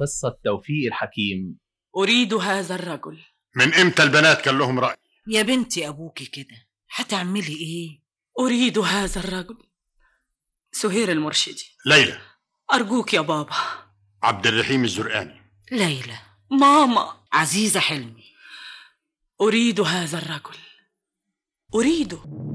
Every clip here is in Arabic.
قصة توفيق الحكيم. أريد هذا الرجل. من إمتى البنات كان لهم رأي؟ يا بنتي أبوكي كده، هتعملي إيه؟ أريد هذا الرجل. سهير المرشدي. ليلى. أرجوك يا بابا. عبد الرحيم الزرقاني. ليلى. ماما. عزيزة حلمي. أريد هذا الرجل، أريده.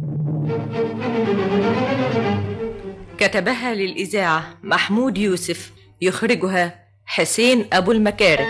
كتبها للإذاعة محمود يوسف، يخرجها حسين أبو المكارم.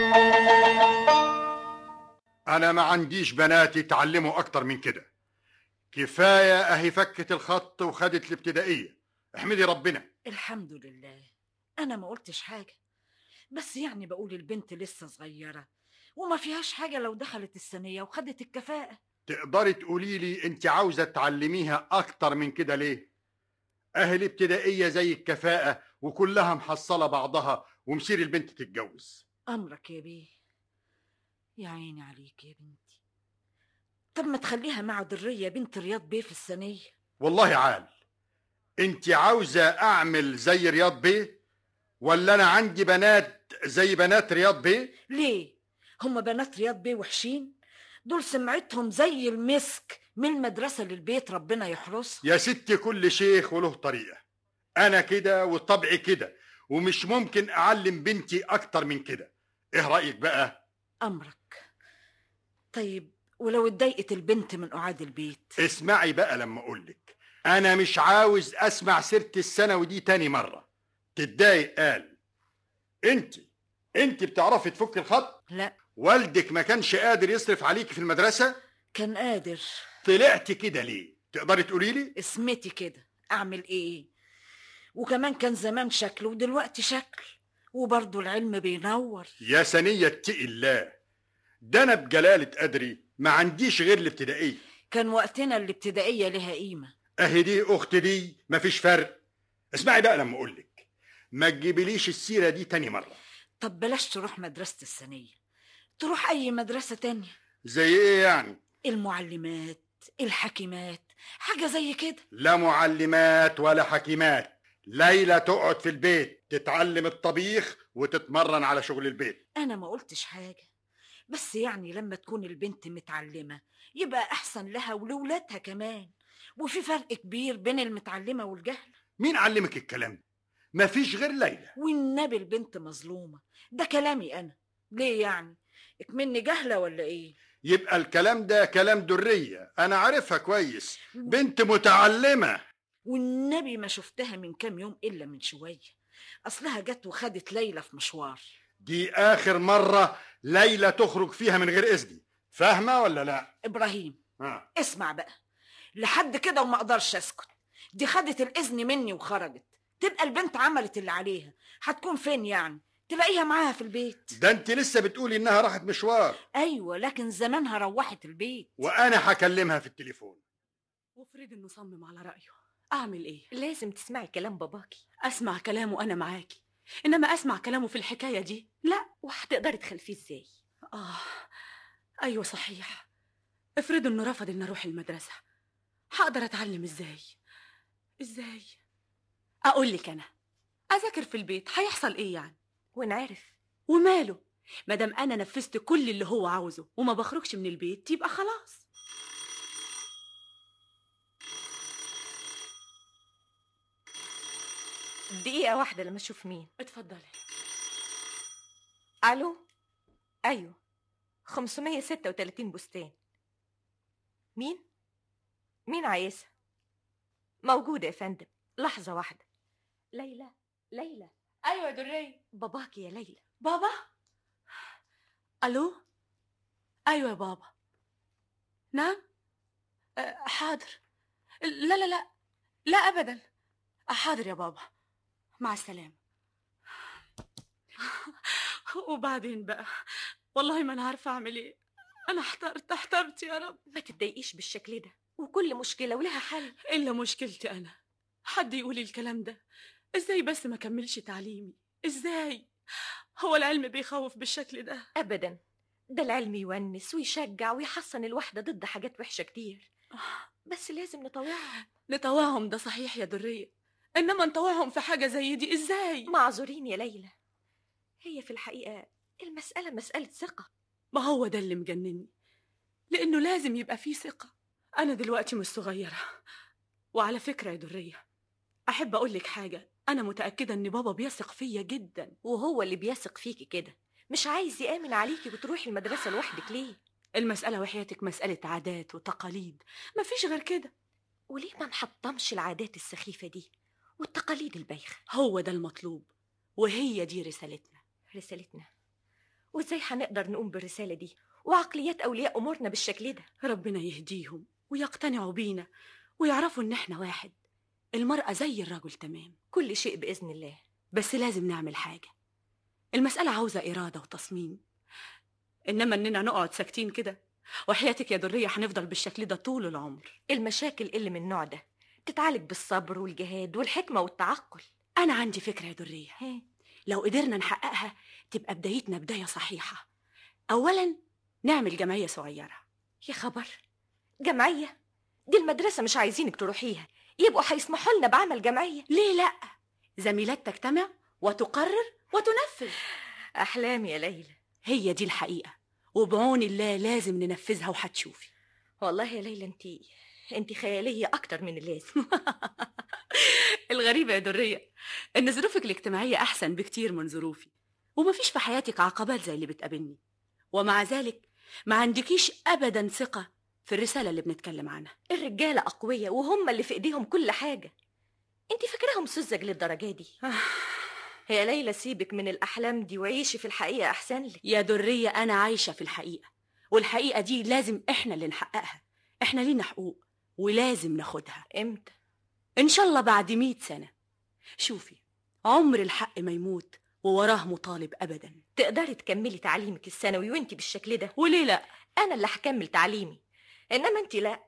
أنا ما عنديش بنات يتعلموا أكتر من كده، كفاية أهي فكت الخط وخدت الابتدائية، احمدي ربنا. الحمد لله. أنا ما قلتش حاجة، بس يعني بقول البنت لسه صغيرة وما فيهاش حاجة لو دخلت الثانوية وخدت الكفاءة. تقدري تقولي لي أنت عاوزة تعلميها أكتر من كده ليه؟ أهل ابتدائية زي الكفاءة وكلها محصلة بعضها ومصير البنت تتجوز. أمرك يا بيه، يا عيني عليك يا بنتي. طب ما تخليها مع درية بنت رياض بيه في الثانوية. والله عال، أنت عاوزة أعمل زي رياض بيه ولا أنا عندي بنات زي بنات رياض بيه؟ ليه؟ هم بنات رياض بيه وحشين؟ دول سمعتهم زي المسك من المدرسة للبيت، ربنا يحرسها. يا ستي كل شيخ وله طريقة، أنا كده وطبعي كده ومش ممكن أعلم بنتي أكتر من كده. إيه رأيك بقى؟ أمرك. طيب ولو اتضايقت البنت من قعاد البيت؟ اسمعي بقى لما أقولك، أنا مش عاوز أسمع سيرة الثانوي دي تاني مرة. تتضايق قال. أنت بتعرفي تفك الخط؟ لا. والدك ما كانش قادر يصرف عليك في المدرسة؟ كان قادر. طلعتي كده ليه؟ تقدري تقولي لي؟ اسمتي كده، أعمل إيه؟ وكمان كان زمان شكل ودلوقتي شكل، وبرضه العلم بينور. يا سنية اتقي الله، ده أنا بجلالة قدري ما عنديش غير الابتدائية. كان وقتنا الابتدائية لها قيمة. أهي دي أختي دي مفيش فرق. اسمعي بقى لما أقولك، ما تجيبليش السيرة دي تاني مرة. طب بلاش تروح مدرسة الثانوية، تروح أي مدرسة تانية. زي إيه يعني؟ المعلمات، الحكيمات، حاجة زي كده. لا معلمات ولا حكيمات، ليلى تقعد في البيت تتعلم الطبيخ وتتمرن على شغل البيت. أنا ما قلتش حاجة، بس يعني لما تكون البنت متعلمة يبقى أحسن لها ولولادها كمان، وفي فرق كبير بين المتعلمة والجهل. مين علمك الكلام ده؟ مفيش غير ليلى. والنبي البنت مظلومة، ده كلامي أنا. ليه يعني؟ اكمني جهلة ولا إيه؟ يبقى الكلام ده كلام درية، أنا عارفها كويس، بنت متعلمة. والنبي ما شفتها من كام يوم إلا من شوية، أصلها جت وخدت ليلى في مشوار. دي آخر مرة ليلى تخرج فيها من غير إذني، فاهمة ولا لا؟ إبراهيم اسمع بقى، لحد كده وما أقدرش أسكت. دي خدت الإذن مني وخرجت، تبقى البنت عملت اللي عليها. هتكون فين يعني؟ تلاقيها معاها في البيت. ده انت لسه بتقولي انها راحت مشوار. ايوه، لكن زمانها روحت البيت وانا هكلمها في التليفون. وافرض انه صمم على رأيه، اعمل ايه؟ لازم تسمعي كلام باباكي. اسمع كلامه انا معاكي، انما اسمع كلامه في الحكاية دي لا. وهتقدري تخلفيه ازاي؟ ايوه صحيح، افرض انه رفض ان اروح المدرسة، هقدر اتعلم ازاي؟ اقول لك انا اذاكر في البيت، هيحصل ايه يعني؟ ونعرف وماله، مادام انا نفذت كل اللي هو عاوزه وما بخرجش من البيت يبقى خلاص. دقيقة واحدة لما اشوف مين. اتفضلي. الو. ايوه 536 بستان. مين عايزها؟ موجودة يا فندم، لحظة واحدة. ليلى. ايوه يا درية. باباكي يا ليلى. بابا؟ الو. ايوه يا بابا. نعم. حاضر. لا ابدا. حاضر يا بابا، مع السلامة. وبعدين بقى والله ما انا عارفة اعمل ايه، انا احترت يا رب. ما تتضايقيش بالشكل ده، وكل مشكلة ولها حل. الا مشكلتي انا، حد يقولي الكلام ده ازاي؟ بس ما كملش تعليمي ازاي؟ هو العلم بيخوف بالشكل ده؟ ابدا، ده العلم يونس ويشجع ويحصن الواحدة ضد حاجات وحشة كتير، بس لازم نطوعهم. ده صحيح يا درية، انما نطوعهم في حاجة زي دي ازاي؟ معذورين يا ليلى، هي في الحقيقة المسألة مسألة ثقة. ما هو ده اللي مجنني، لأنه لازم يبقى فيه ثقة. أنا دلوقتي مش صغيرة. وعلى فكرة يا درية، أحب أقولك حاجة، أنا متأكدة إن بابا بيثق فيا جدا. وهو اللي بيثق فيكي كده، مش عايز يآمن عليكي وتروحي المدرسة لوحدك ليه؟ المسألة وحياتك مسألة عادات وتقاليد، مفيش غير كده. وليه ما نحطمش العادات السخيفة دي والتقاليد البايخة؟ هو ده المطلوب، وهي دي رسالتنا. رسالتنا؟ وازاي هنقدر نقوم بالرسالة دي وعقليات أولياء أمورنا بالشكل ده؟ ربنا يهديهم ويقتنعوا بينا ويعرفوا إن إحنا واحد. المرأة زي الرجل تمام. كل شيء بإذن الله. بس لازم نعمل حاجة. المسألة عاوزة إرادة وتصميم، إنما إننا نقعد ساكتين كده، وحياتك يا درية هنفضل بالشكل ده طول العمر. المشاكل اللي من النوع ده تتعالج بالصبر والجهاد والحكمة والتعقل. أنا عندي فكرة يا درية، هي. لو قدرنا نحققها تبقى بدايتنا بداية صحيحة. أولا نعمل جمعية صغيرة. يا خبر، جمعية؟ دي المدرسة مش عايزينك تروحيها، يبقوا هيسمحوا لنا بعمل جمعية. ليه لأ؟ زميلات تجتمع وتقرر وتنفذ. أحلام يا ليلى. هي دي الحقيقة، وبعون الله لازم ننفذها وهتشوفي. والله يا ليلى انت خيالية أكتر من اللازم. الغريبة يا درية إن ظروفك الاجتماعية أحسن بكتير من ظروفي، ومفيش في حياتك عقبات زي اللي بتقابلني، ومع ذلك ما عندكيش أبدا ثقة في الرسالة اللي بنتكلم عنها. الرجالة أقوياء وهم اللي في إيديهم كل حاجة. انت فاكراهم سذج للدرجة دي؟ يا ليلى سيبك من الأحلام دي وعيشي في الحقيقة أحسن لك. يا درية أنا عايشة في الحقيقة، والحقيقة دي لازم إحنا اللي نحققها. إحنا لينا حقوق ولازم ناخدها. إمتى؟ إن شاء الله بعد 100 سنة. شوفي، عمر الحق ما يموت ووراه مطالب أبدا. تقدري تكملي تعليمك الثانوي وانت بالشكل ده؟ وليه لأ؟ أنا اللي هكمل تعليمي، إنما انت لأ.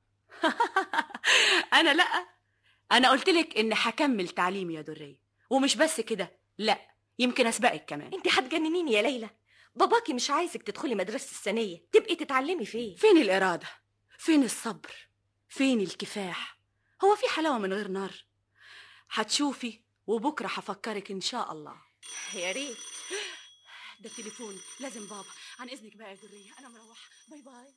أنا لأ؟ أنا قلتلك إن هكمل تعليمي يا درية، ومش بس كده، لأ يمكن أسبقك كمان. انت هتجننيني يا ليلى. باباكي مش عايزك تدخلي مدرسة الثانية، تبقي تتعلمي فين؟ فين الإرادة؟ فين الصبر؟ فين الكفاح؟ هو في حلاوة من غير نار؟ هتشوفي، وبكرة هفكرك إن شاء الله. يا ريت. ده التليفون، لازم بابا. عن إذنك بقى يا درية، أنا مروحة. باي باي.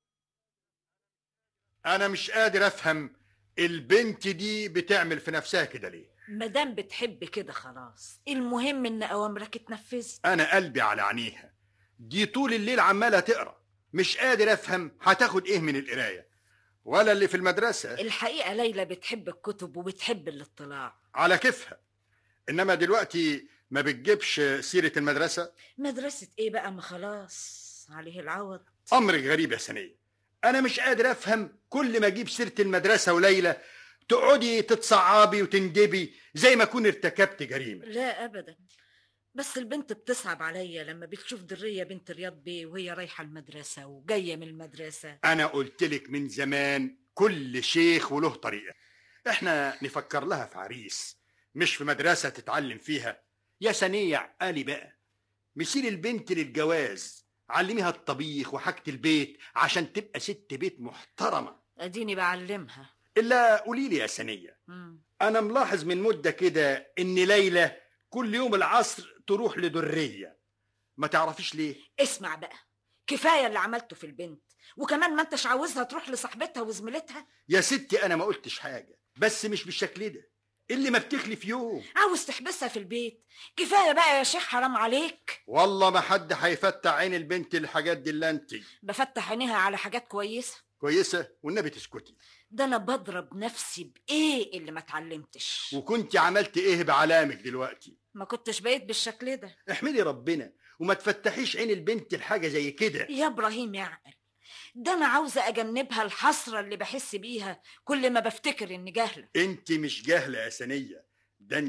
انا مش قادر افهم البنت دي بتعمل في نفسها كده ليه. مادام بتحب كده خلاص، المهم ان اوامرك تنفذ. انا قلبي على عينيها، دي طول الليل عمالة تقرا، مش قادر افهم هتاخد ايه من القراية ولا اللي في المدرسة. الحقيقة ليلى بتحب الكتب وبتحب الاطلاع على كيفها، انما دلوقتي ما بتجيبش سيرة المدرسة. مدرسة ايه بقى؟ ما خلاص عليه العوض. امر غريب يا سنية، انا مش قادر افهم، كل ما اجيب سيرة المدرسة وليلى تقعدي تتصعبي وتندبي زي ما اكون ارتكبت جريمة. لا ابدا، بس البنت بتصعب عليا لما بتشوف درية بنت رياض بيه وهي رايحة المدرسة وجاية من المدرسة. انا قلتلك من زمان كل شيخ وله طريقة، احنا نفكر لها في عريس مش في مدرسة تتعلم فيها. يا سنية عقالي بقى، مسير البنت للجواز، علميها الطبيخ وحاجة البيت عشان تبقى ست بيت محترمة. اديني بعلمها. الا قوليلي يا سنية، انا ملاحظ من مدة كده ان ليلى كل يوم العصر تروح لدرية، ما تعرفيش ليه؟ اسمع بقى، كفاية اللي عملته في البنت، وكمان ما انتش عاوزها تروح لصاحبتها وزميلتها. يا ستي انا ما قلتش حاجة، بس مش بالشكل ده اللي ما بتخلي في يوم. عاوز تحبسها في البيت؟ كفاية بقى يا شيخ، حرام عليك. والله ما حد هيفتح عين البنت الحاجات دي الا انت. بفتح عينيها على حاجات كويسة. كويسة والنبي تسكتي. ده انا بضرب نفسي بايه اللي ما اتعلمتش. وكنت عملت ايه بعلامك دلوقتي؟ ما كنتش بقيت بالشكل ده. احمدي ربنا وما تفتحيش عين البنت الحاجة زي كده. يا ابراهيم يعقل، ده انا عاوزة اجنبها الحسرة اللي بحس بيها كل ما بفتكر اني جاهلة. انت مش جاهلة يا سنية، ده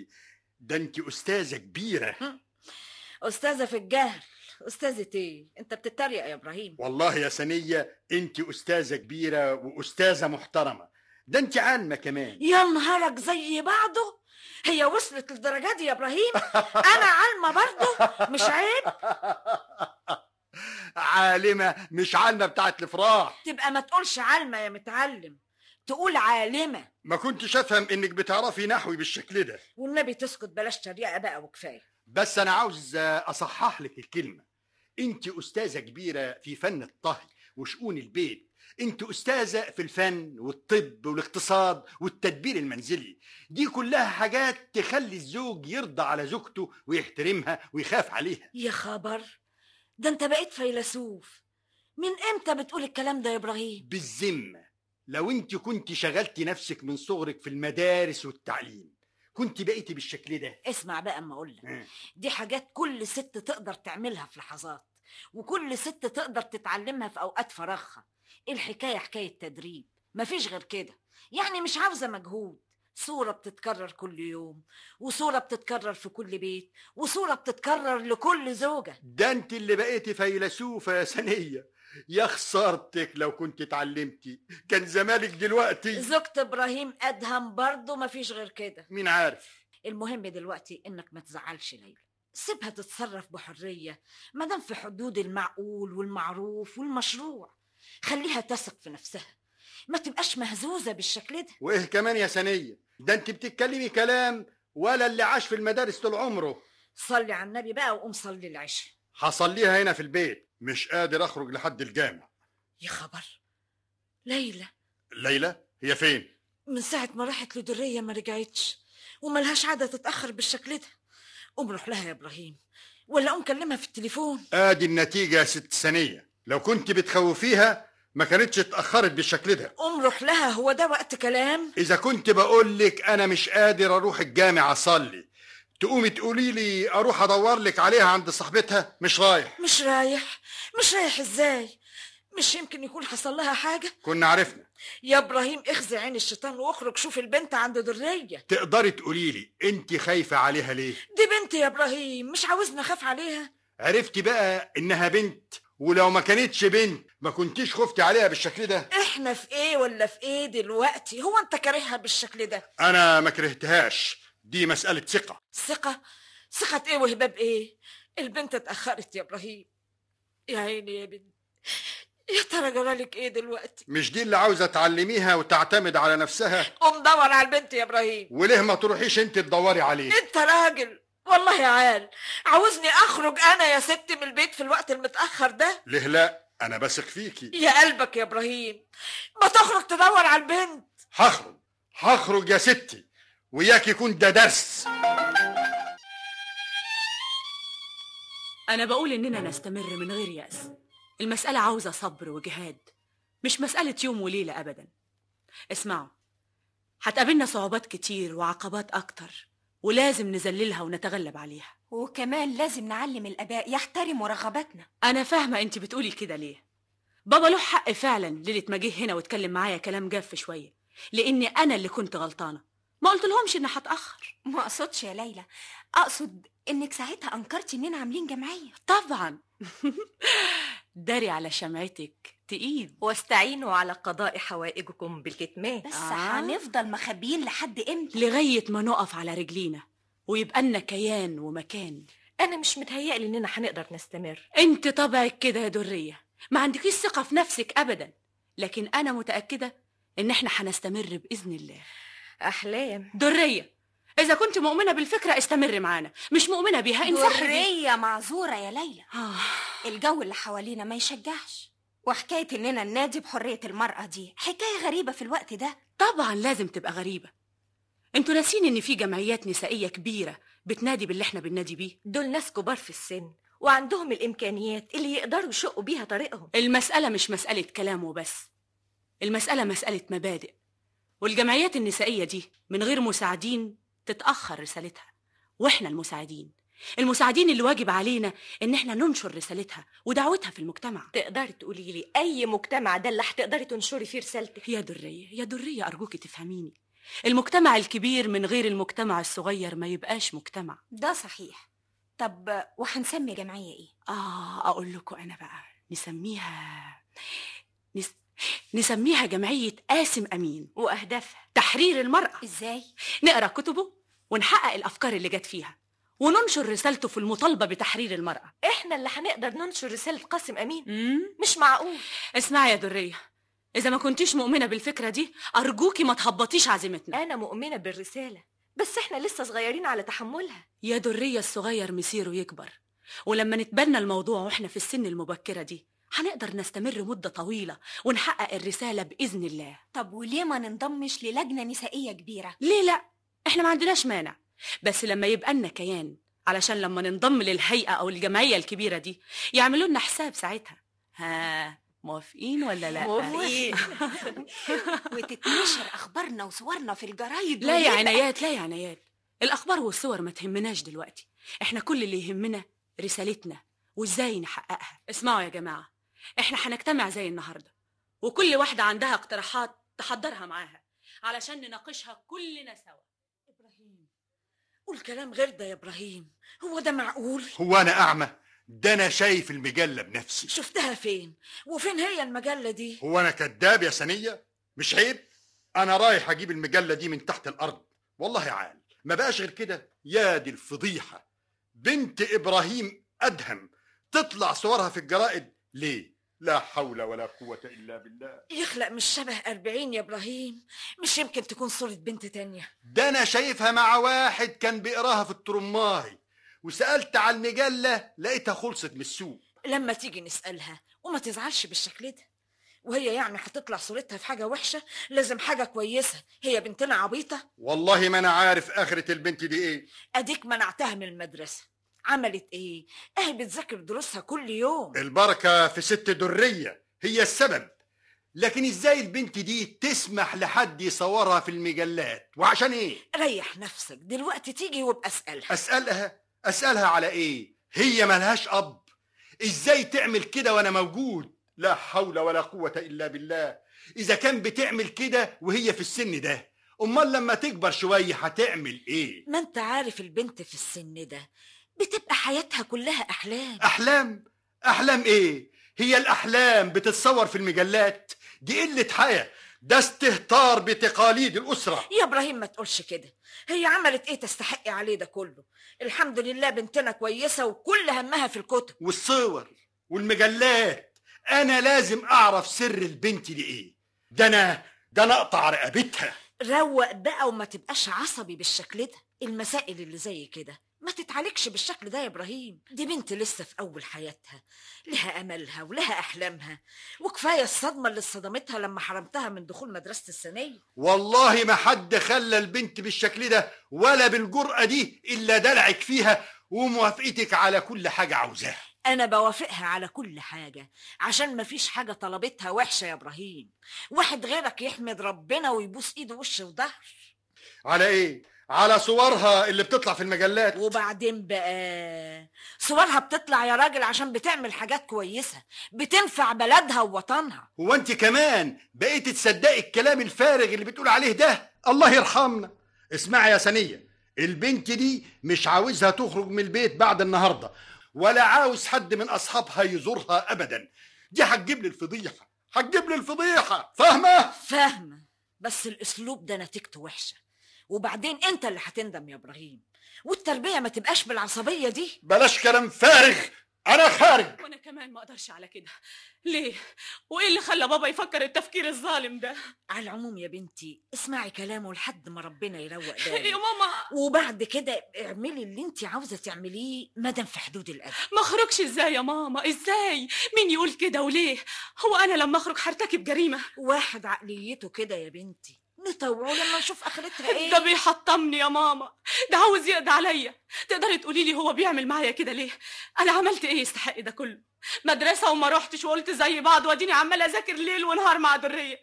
انت استاذة كبيرة. استاذة في الجهل؟ استاذة ايه؟ انت بتتريق يا ابراهيم. والله يا سنية انت استاذة كبيرة واستاذة محترمة، ده انت عالمة كمان. يا نهارك زي بعضه، هي وصلت للدرجة دي يا ابراهيم؟ انا عالمة برضه، مش عيب؟ عالمة مش عالمة بتاعت الافراح. تبقى ما تقولش عالمة يا متعلم، تقول عالمة. ما كنتش افهم انك بتعرفي نحوي بالشكل ده. والنبي تسكت، بلاش تريقة بقى وكفاية. بس أنا عاوز أصحح لك الكلمة. أنت أستاذة كبيرة في فن الطهي وشؤون البيت، أنت أستاذة في الفن والطب والاقتصاد والتدبير المنزلي. دي كلها حاجات تخلي الزوج يرضى على زوجته ويحترمها ويخاف عليها. يا خبر، ده انت بقيت فيلسوف. من امتى بتقول الكلام ده يا ابراهيم؟ بالذمة لو أنت كنت شغلتي نفسك من صغرك في المدارس والتعليم كنت بقيتي بالشكل ده. اسمع بقى اما اقول لك، دي حاجات كل ست تقدر تعملها في لحظات، وكل ست تقدر تتعلمها في اوقات فراغها. الحكايه حكايه تدريب، مفيش غير كده. يعني مش عاوزه مجهود. صوره بتتكرر كل يوم، وصوره بتتكرر في كل بيت، وصوره بتتكرر لكل زوجه. ده انت اللي بقيتي فيلسوفة يا سنية. يا خسارتك لو كنت اتعلمتي كان زمانك دلوقتي. زوجة ابراهيم ادهم برضه، مفيش غير كده. مين عارف. المهم دلوقتي انك ما تزعلش ليلى، سيبها تتصرف بحريه مادام في حدود المعقول والمعروف والمشروع. خليها تثق في نفسها، ما تبقاش مهزوزه بالشكل ده. وايه كمان يا سنية، ده انت بتتكلمي كلام ولا اللي عاش في المدارس طول عمره. صلي على النبي بقى وقوم صلي العشاء. هصليها هنا في البيت، مش قادر اخرج لحد الجامع. يا خبر، ليلى. ليلى هي فين؟ من ساعه ما راحت لدريه ما رجعتش، وملهاش عاده تتاخر بالشكل ده. قوم روح لها يا ابراهيم، ولا قوم كلمها في التليفون. ادي النتيجة يا ست سنية، لو كنت بتخوفيها ما كانتش اتأخرت بالشكل ده. قوم روح لها، هو ده وقت كلام؟ اذا كنت بقولك انا مش قادر اروح الجامع اصلي تقومي تقولي لي اروح ادور لك عليها عند صاحبتها؟ مش رايح. مش رايح؟ مش رايح ازاي؟ مش يمكن يكون حصل لها حاجة؟ كنا عرفنا. يا ابراهيم اخزي عين الشيطان واخرج شوف البنت عند درية. تقدري تقولي لي انت خايفة عليها ليه؟ دي بنت يا ابراهيم، مش عاوزني اخاف عليها؟ عرفتي بقى انها بنت، ولو ما كانتش بنت ما كنتيش خفتي عليها بالشكل ده. احنا في ايه ولا في ايه دلوقتي؟ هو انت كارهها بالشكل ده؟ انا ما كرهتهاش، دي مسألة ثقة. ثقة؟ ثقة ايه وهباب ايه؟ البنت اتأخرت يا ابراهيم. يا عيني يا بنت، يا ترى جرالك ايه دلوقتي؟ مش دي اللي عاوزة تعلميها وتعتمد على نفسها؟ قوم دور على البنت يا ابراهيم. وليه ما تروحيش انت تدوري عليه؟ انت راجل والله يا عال، عاوزني اخرج انا يا ستي من البيت في الوقت المتأخر ده؟ ليه لا، انا بثق فيكي. يا قلبك يا ابراهيم، ما تخرج تدور على البنت. هخرج يا ستي، وياك يكون ده درس. أنا بقول إننا نستمر من غير يأس. المسألة عاوزة صبر وجهاد، مش مسألة يوم وليلة أبدا. اسمعوا، هتقابلنا صعوبات كتير وعقبات أكتر، ولازم نذللها ونتغلب عليها. وكمان لازم نعلم الآباء يحترموا رغباتنا. أنا فاهمة أنت بتقولي كده ليه. بابا له حق فعلا ليلة ما جه هنا واتكلم معايا كلام جاف شوية، لأني أنا اللي كنت غلطانة. ما قلت لهمش إن هتأخر. ما أقصدش يا ليلى، أقصد إنك ساعتها أنكرتي إننا عاملين جمعية. طبعا. داري على شمعتك تقيد. واستعينوا على قضاء حوائجكم بالكتمان. بس هنفضل مخبيين لحد إمتى؟ لغاية ما نقف على رجلينا ويبقى لنا كيان ومكان. أنا مش متهيألي إننا هنقدر نستمر. انت طبعك كده يا درية، ما عندكيش ثقة في نفسك أبدا، لكن أنا متأكدة إن احنا هنستمر بإذن الله. أحلام. درية، إذا كنت مؤمنة بالفكرة استمر معانا، مش مؤمنة بيها انسحبي. درية معذورة يا ليلى. الجو اللي حوالينا ما يشجعش، وحكاية إننا ننادي بحرية المرأة دي حكاية غريبة في الوقت ده. طبعا لازم تبقى غريبة. انتوا ناسين إن في جمعيات نسائية كبيرة بتنادي باللي احنا بننادي بيه. دول ناس كبار في السن وعندهم الإمكانيات اللي يقدروا يشقوا بيها طريقهم. المسألة مش مسألة كلام وبس، المسألة مسألة مبادئ. والجمعيات النسائية دي من غير مساعدين تتأخر رسالتها، واحنا المساعدين اللي واجب علينا ان احنا ننشر رسالتها ودعوتها في المجتمع. تقدري تقولي لي اي مجتمع ده اللي هتقدري تنشري فيه رسالتك؟ يا درية ارجوكي تفهميني، المجتمع الكبير من غير المجتمع الصغير ما يبقاش مجتمع. ده صحيح. طب وهنسمي جمعية ايه؟ اقول لكم انا بقى، نسميها جمعية قاسم أمين، وأهدافها تحرير المرأة. إزاي؟ نقرأ كتبه ونحقق الأفكار اللي جت فيها وننشر رسالته في المطالبة بتحرير المرأة. إحنا اللي هنقدر ننشر رسالة قاسم أمين؟ مش معقول. اسمعي يا درية، إذا ما كنتيش مؤمنة بالفكرة دي أرجوكي ما تهبطيش عزيمتنا. أنا مؤمنة بالرسالة، بس احنا لسه صغيرين على تحملها. يا درية الصغير مسيره يكبر، ولما نتبنى الموضوع واحنا في السن المبكرة دي هنقدر نستمر مدة طويلة ونحقق الرسالة بإذن الله. طب وليه ما ننضمش للجنة نسائية كبيرة؟ ليه لا؟ احنا ما عندناش مانع، بس لما يبقى لنا كيان، علشان لما ننضم للهيئة أو الجمعية الكبيرة دي يعملوا لنا حساب ساعتها. ها، موافقين ولا لا؟ موافقين. وتتنشر أخبارنا وصورنا في الجرايد. لا يا عنايات، لا يا عنايات، الأخبار والصور ما تهمناش دلوقتي. احنا كل اللي يهمنا رسالتنا وازاي نحققها. اسمعوا يا جماعة، احنا هنجتمع زي النهاردة، وكل واحدة عندها اقتراحات تحضرها معاها علشان نناقشها كلنا سوا. إبراهيم، قول كلام غير ده يا إبراهيم، هو ده معقول؟ هو أنا أعمى؟ ده أنا شايف المجلة بنفسي. شفتها فين؟ وفين هي المجلة دي؟ هو أنا كداب يا سنية؟ مش عيب؟ أنا رايح أجيب المجلة دي من تحت الأرض، والله عال ما بقاش غير كده. يا دي الفضيحة، بنت إبراهيم أدهم تطلع صورها في الجرائد ليه؟ لا حول ولا قوة إلا بالله. يخلق مش شبه 40 يا إبراهيم، مش يمكن تكون صورة بنت تانية. ده أنا شايفها مع واحد كان بيقراها في الترماي، وسألت على المجلة لقيتها خلصت من السوق. لما تيجي نسألها وما تزعلش بالشكل ده. وهي يعني هتطلع صورتها في حاجة وحشة؟ لازم حاجة كويسة. هي بنتنا عبيطة؟ والله ما أنا عارف آخرة البنت دي إيه. أديك منعتها من المدرسة، عملت إيه؟ أهي بتذاكر دروسها كل يوم. البركة في ست درية هي السبب، لكن إزاي البنت دي تسمح لحد يصورها في المجلات؟ وعشان إيه؟ ريح نفسك دلوقتي، تيجي وابقى أسألها. أسألها على إيه؟ هي ملهاش أب، إزاي تعمل كده وأنا موجود؟ لا حول ولا قوة إلا بالله. إذا كان بتعمل كده وهي في السن ده، أمال لما تكبر شوية هتعمل إيه؟ ما أنت عارف البنت في السن ده بتبقى حياتها كلها أحلام. أحلام؟ أحلام إيه؟ هي الأحلام بتتصور في المجلات؟ دي قلة حياة، ده استهتار بتقاليد الأسرة. يا إبراهيم ما تقولش كده، هي عملت إيه تستحقي عليه ده كله؟ الحمد لله بنتنا كويسة وكل همها في الكتب والصور والمجلات. أنا لازم أعرف سر البنت دي إيه. ده أنا أقطع رقبتها. روق بقى وما تبقاش عصبي بالشكل ده. المسائل اللي زي كده ما تتعالجش بالشكل ده يا إبراهيم. دي بنت لسه في أول حياتها، لها أملها ولها أحلامها، وكفاية الصدمة اللي صدمتها لما حرمتها من دخول مدرسة الثانوية. والله ما حد خلى البنت بالشكل ده ولا بالجرأة دي إلا دلعك فيها وموافقتك على كل حاجة عاوزاها. أنا بوافقها على كل حاجة عشان مفيش حاجة طلبتها وحشة يا إبراهيم. واحد غيرك يحمد ربنا ويبوس إيده وش وظهر. على إيه؟ على صورها اللي بتطلع في المجلات. وبعدين بقى صورها بتطلع يا راجل عشان بتعمل حاجات كويسة بتنفع بلدها ووطنها. هو أنت كمان بقيت تصدقي الكلام الفارغ اللي بتقول عليه ده؟ الله يرحمنا. اسمعي يا سنية، البنت دي مش عاوزها تخرج من البيت بعد النهاردة، ولا عاوز حد من أصحابها يزورها أبدا. دي هتجيب لي الفضيحة، هتجيب لي الفضيحة. فاهمة؟ فاهمة، بس الأسلوب ده نتيجته وحشة، وبعدين أنت اللي هتندم يا إبراهيم. والتربية ما تبقاش بالعصبية دي. بلاش كلام فارغ، أنا خارج. وانا كمان ما اقدرش على كده. ليه؟ وايه اللي خلى بابا يفكر التفكير الظالم ده؟ على العموم يا بنتي اسمعي كلامه لحد ما ربنا يروق يا بالك، ماما وبعد كده اعملي اللي انت عاوزه تعمليه مادام في حدود الادب. ما اخرجش ازاي يا ماما؟ ازاي؟ مين يقول كده وليه؟ هو انا لما اخرج هرتكب جريمه؟ واحد عقليته كده يا بنتي نطوعه لما نشوف اخرتها ايه. ده بيحطمني يا ماما، ده عاوز يقضي عليا. تقدري تقولي لي هو بيعمل معايا كده ليه؟ انا عملت ايه يستحق ده كله؟ مدرسه وما روحتش وقلت زي بعض، واديني عماله اذاكر ليل ونهار مع دريه.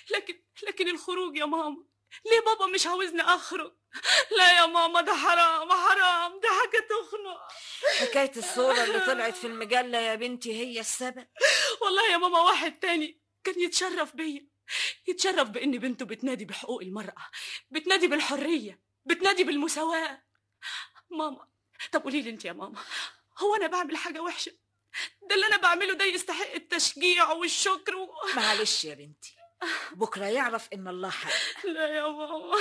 لكن الخروج يا ماما، ليه بابا مش عاوزني اخرج؟ لا يا ماما، ده حرام حرام، ده حاجه تخنق. حكايه الصوره اللي طلعت في المجله يا بنتي هي السبب. والله يا ماما واحد تاني كان يتشرف بيا، يتشرف بإن بنته بتنادي بحقوق المرأة، بتنادي بالحرية، بتنادي بالمساواة. ماما، طب قولي لي انت يا ماما، هو أنا بعمل حاجة وحشة؟ ده اللي أنا بعمله ده يستحق التشجيع والشكر معلش يا بنتي، بكرة يعرف إن الله حق. لا يا ماما.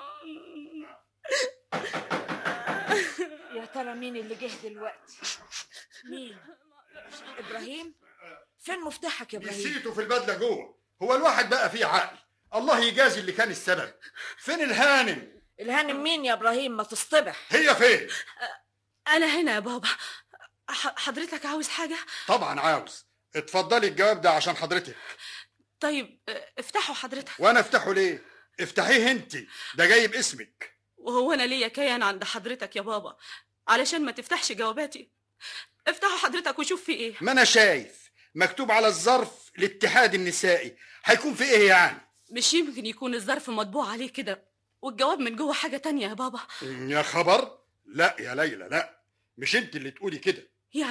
يا ترى مين اللي جه دلوقتي؟ مين؟ إبراهيم؟ فين مفتاحك يا إبراهيم؟ نسيته في البدلة جوه. هو الواحد بقى فيه عقل، الله يجازي اللي كان السبب. فين الهانم؟ الهانم مين يا ابراهيم؟ ما تصطبح. هي فين؟ انا هنا يا بابا. حضرتك عاوز حاجه؟ طبعا عاوز. اتفضلي الجواب ده عشان حضرتك. طيب افتحوا حضرتك. وانا افتحه ليه؟ افتحيه انت، ده جاي باسمك. وهو انا ليا كيان عند حضرتك يا بابا علشان ما تفتحش جواباتي؟ افتحوا حضرتك وشوف في ايه. ما انا شايف مكتوب على الظرف الاتحاد النسائي، هيكون في ايه يعني؟ مش يمكن يكون الظرف مطبوع عليه كده والجواب من جوه حاجه تانية يا بابا؟ يا خبر، لا يا ليلى لا، مش انت اللي تقولي كده.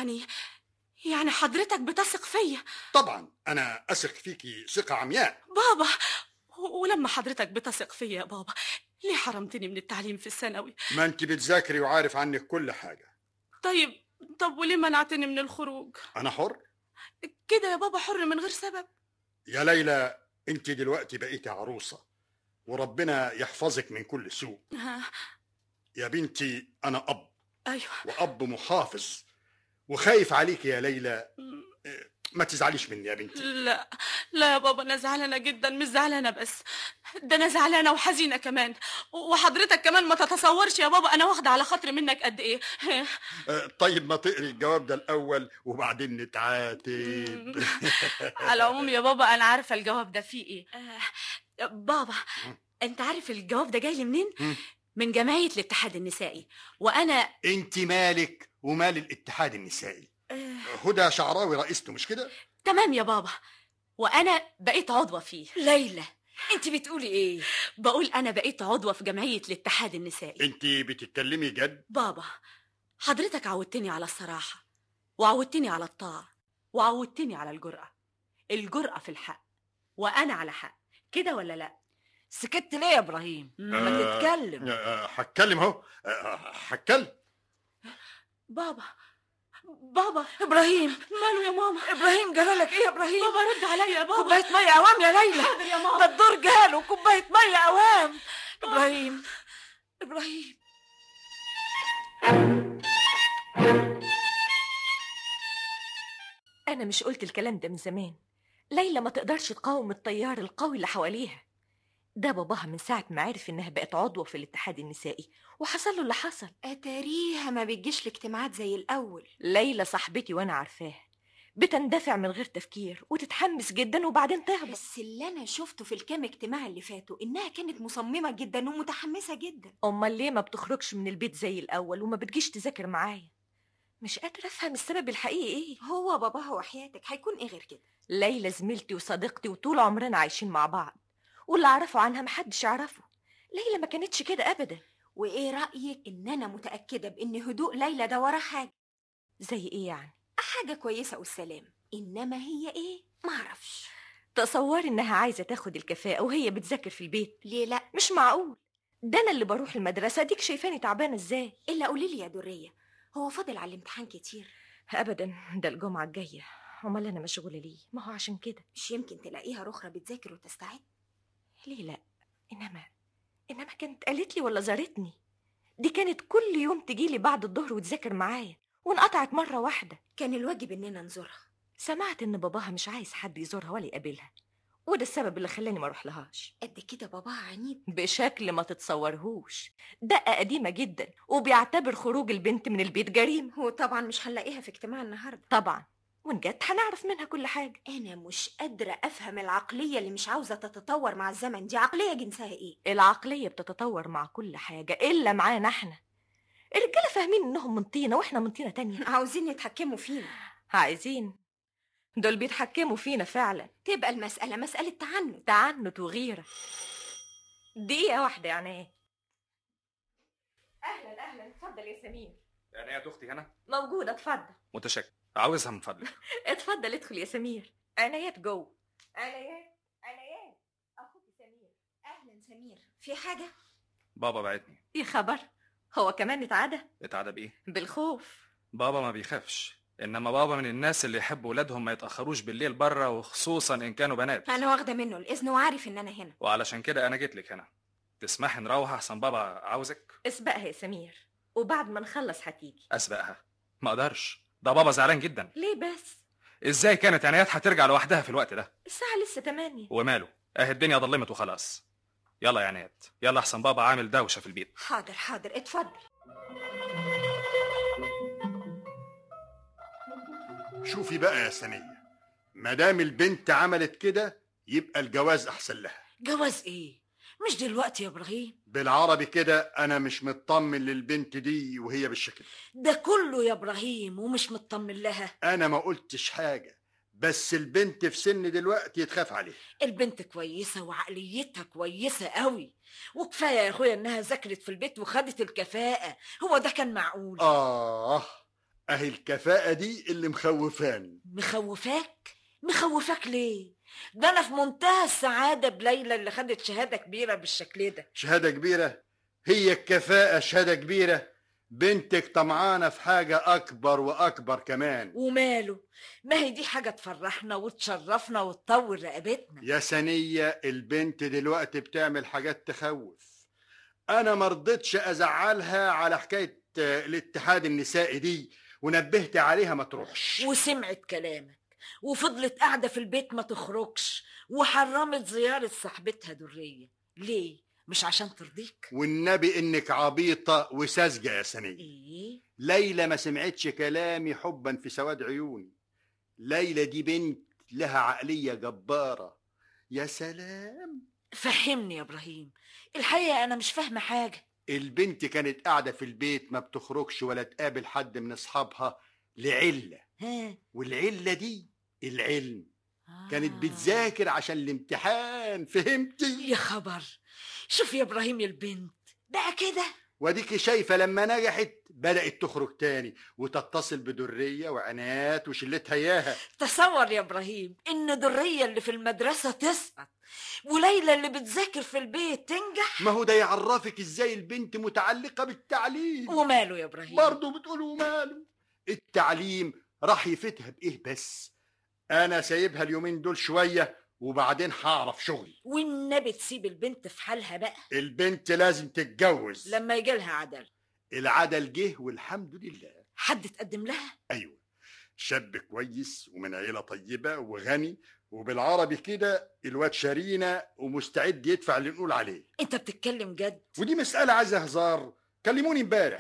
يعني حضرتك بتثق فيا؟ طبعا انا اثق فيكي ثقه عمياء. بابا، ولما حضرتك بتثق فيا يا بابا ليه حرمتني من التعليم في الثانوي؟ ما انت بتذاكري وعارف عنك كل حاجه. طب وليه منعتني من الخروج؟ انا حر كده يا بابا، حر من غير سبب؟ يا ليلى، انت دلوقتي بقيتي عروسه وربنا يحفظك من كل سوء. يا بنتي انا اب. ايوه. واب محافظ وخايف عليك يا ليلى. ما تزعليش مني يا بنتي. لا يا بابا، انا زعلانه جدا، مش زعلانه بس، ده انا زعلانه وحزينه كمان. وحضرتك كمان ما تتصورش يا بابا انا واخده على خاطري منك قد ايه. طيب ما تقري الجواب ده الاول وبعدين نتعاتب. على العموم يا بابا انا عارفه الجواب ده فيه ايه. بابا، انت عارف الجواب ده جاي لي منين؟ من جمعيه الاتحاد النسائي. وانا انت مالك ومال الاتحاد النسائي؟ هدى شعراوي رئيسته، مش كده؟ تمام يا بابا، وانا بقيت عضوه فيه. ليلى انت بتقولي ايه؟ بقول انا بقيت عضوه في جمعيه الاتحاد النسائي. انت بتتكلمي جد؟ بابا، حضرتك عودتني على الصراحه، وعودتني على الطاعه، وعودتني على الجرأة في الحق، وانا على حق، كده ولا لا؟ سكت ليه يا ابراهيم؟ ما تتكلم. هتكلم اهو، هتكلم. بابا ابراهيم ماله يا ماما؟ ابراهيم جرالك ايه يا ابراهيم؟ بابا رد عليا يا بابا. كوبايه ميه اوام يا ليلى. حاضر يا ماما. ده الدور جاله كوبايه ميه اوام. ابراهيم أنا مش قلت الكلام ده من زمان؟ ليلى ما تقدرش تقاوم التيار القوي اللي حواليها ده. باباها من ساعة ما عرف إنها بقت عضوة في الاتحاد النسائي وحصل له اللي حصل. أتاريها ما بتجيش الاجتماعات زي الأول. ليلى صاحبتي وأنا عارفاها، بتندفع من غير تفكير وتتحمس جدا وبعدين تهبط. بس اللي أنا شفته في الكام اجتماع اللي فاتوا إنها كانت مصممة جدا ومتحمسة جدا. أمال ليه ما بتخرجش من البيت زي الأول وما بتجيش تذاكر معايا؟ مش قادرة أفهم السبب الحقيقي إيه. هو باباها وحياتك هيكون إيه غير كده؟ ليلى زميلتي وصديقتي وطول عمرنا عايشين مع بعض، واللي أعرفه عنها محدش يعرفه. ليلى ما كانتش كده أبدا. وإيه رأيك إن أنا متأكدة بإن هدوء ليلى ده وراه حاجة؟ زي إيه يعني؟ حاجة كويسة والسلام، إنما هي إيه معرفش. تصوري إنها عايزة تاخد الكفاءة وهي بتذاكر في البيت. ليه لأ؟ مش معقول، ده أنا اللي بروح المدرسة، ديك شايفاني تعبانة إزاي. إلا قوليلي يا درية، هو فاضل على الامتحان كتير؟ أبدا، ده الجمعة الجاية. أمال أنا مشغولة ليه؟ ما هو عشان كده. مش يمكن تلاقيها رخرة بتذاكر وتستعد؟ ليه لأ، إنما كانت قالت لي ولا زارتني. دي كانت كل يوم تجيلي بعد الظهر وتذاكر معايا وانقطعت مرة واحدة. كان الواجب إننا نزورها. سمعت إن باباها مش عايز حد يزورها ولا يقابلها، وده السبب اللي خلاني ما اروح لهاش. قد كده باباها عنيد بشكل ما تتصورهوش. دقة قديمة جدا وبيعتبر خروج البنت من البيت جريمة. وطبعا مش هنلاقيها في اجتماع النهاردة. طبعا، وإن جت هنعرف منها كل حاجة. أنا مش قادرة أفهم العقلية اللي مش عاوزة تتطور مع الزمن. دي عقلية جنسها إيه؟ العقلية بتتطور مع كل حاجة إلا معانا احنا. الرجالة فاهمين إنهم من طينة وإحنا من طينة تانية. عاوزين يتحكموا فينا. عايزين؟ دول بيتحكموا فينا فعلا. تبقى المسألة مسألة تعنت وغيرة. دقيقة واحدة يعني ايه؟ أهلا اتفضل يا سمير. يعني يا أختي هنا؟ موجودة، اتفضل. متشكر، عاوزها من فضلك. اتفضل ادخل يا سمير. عنايات جوه. عنايات أخوك سمير. أهلا سمير، في حاجة؟ بابا بعتني. يا خبر، هو كمان اتعدى بإيه؟ بالخوف. بابا ما بيخافش، إنما بابا من الناس اللي يحبوا ولادهم ما يتأخروش بالليل بره، وخصوصا إن كانوا بنات. أنا واخدة منه الإذن وعارف إن أنا هنا، وعلشان كده أنا جيت لك هنا. تسمحي نروح أحسن بابا عاوزك؟ اسبقها يا سمير، وبعد ما نخلص هتيجي. أسبقها؟ ما أقدرش، ده بابا زعلان جدا. ليه بس؟ إزاي كانت عنايات هترجع لوحدها في الوقت ده؟ الساعة لسه 8. وماله، أهي الدنيا ضلمت وخلاص. يلا يا عناد، يلا احسن بابا عامل دوشه في البيت. حاضر حاضر، اتفضل. شوفي بقى يا سنية، مادام البنت عملت كده يبقى الجواز احسن لها. جواز ايه؟ مش دلوقتي يا ابراهيم. بالعربي كده انا مش مطمن للبنت دي وهي بالشكل ده كله يا ابراهيم ومش مطمن لها. انا ما قلتش حاجة، بس البنت في سن دلوقتي يتخاف عليها. البنت كويسة وعقليتها كويسة قوي، وكفاية يا اخويا انها ذاكرت في البيت وخدت الكفاءة. هو ده كان معقول؟ اهي الكفاءة دي اللي مخوفاني. مخوفاك ليه؟ ده انا في منتهى السعادة بليلى اللي خدت شهادة كبيرة بالشكل ده. شهادة كبيرة؟ هي الكفاءة شهادة كبيرة؟ بنتك طمعانة في حاجة أكبر وأكبر كمان. وماله؟ ما هي دي حاجة تفرحنا وتشرفنا وتطور رقبتنا. يا سنية، البنت دلوقتي بتعمل حاجات تخوف. أنا مرضتش أزعلها على حكاية الاتحاد النسائي دي، ونبهت عليها ما تروحش، وسمعت كلامك وفضلت قاعدة في البيت ما تخرجش، وحرمت زيارة صاحبتها درية. ليه؟ مش عشان ترضيك؟ والنبي إنك عبيطة وساذجة يا سنية. ايه؟ ليلى ما سمعتش كلامي حبا في سواد عيوني. ليلى دي بنت لها عقلية جبارة. يا سلام. فهمني يا ابراهيم، الحقيقة انا مش فاهمة حاجة. البنت كانت قاعدة في البيت ما بتخرجش ولا تقابل حد من أصحابها لعلة. والعلة دي العلم. كانت بتذاكر عشان الامتحان، فهمتي؟ يا خبر، شوف يا ابراهيم البنت بقى كده. وديكي شايفة لما نجحت بدأت تخرج تاني وتتصل بدرية وعناد وشلتها اياها. تصور يا ابراهيم ان درية اللي في المدرسة تسقط وليلى اللي بتذاكر في البيت تنجح. ما هو ده يعرفك ازاي البنت متعلقة بالتعليم. وماله يا ابراهيم؟ برضه بتقول وماله؟ التعليم راح يفتها بايه بس؟ انا سايبها اليومين دول شوية وبعدين هعرف شغلي. والنبي تسيب البنت في حالها بقى. البنت لازم تتجوز لما يجيلها عدل. العدل جه والحمد لله. حد تقدم لها؟ ايوه، شاب كويس ومن عيلة طيبة وغني، وبالعربي كده الواد شارينا ومستعد يدفع اللي نقول عليه. انت بتتكلم جد؟ ودي مسألة عايزة هزار. كلموني امبارح.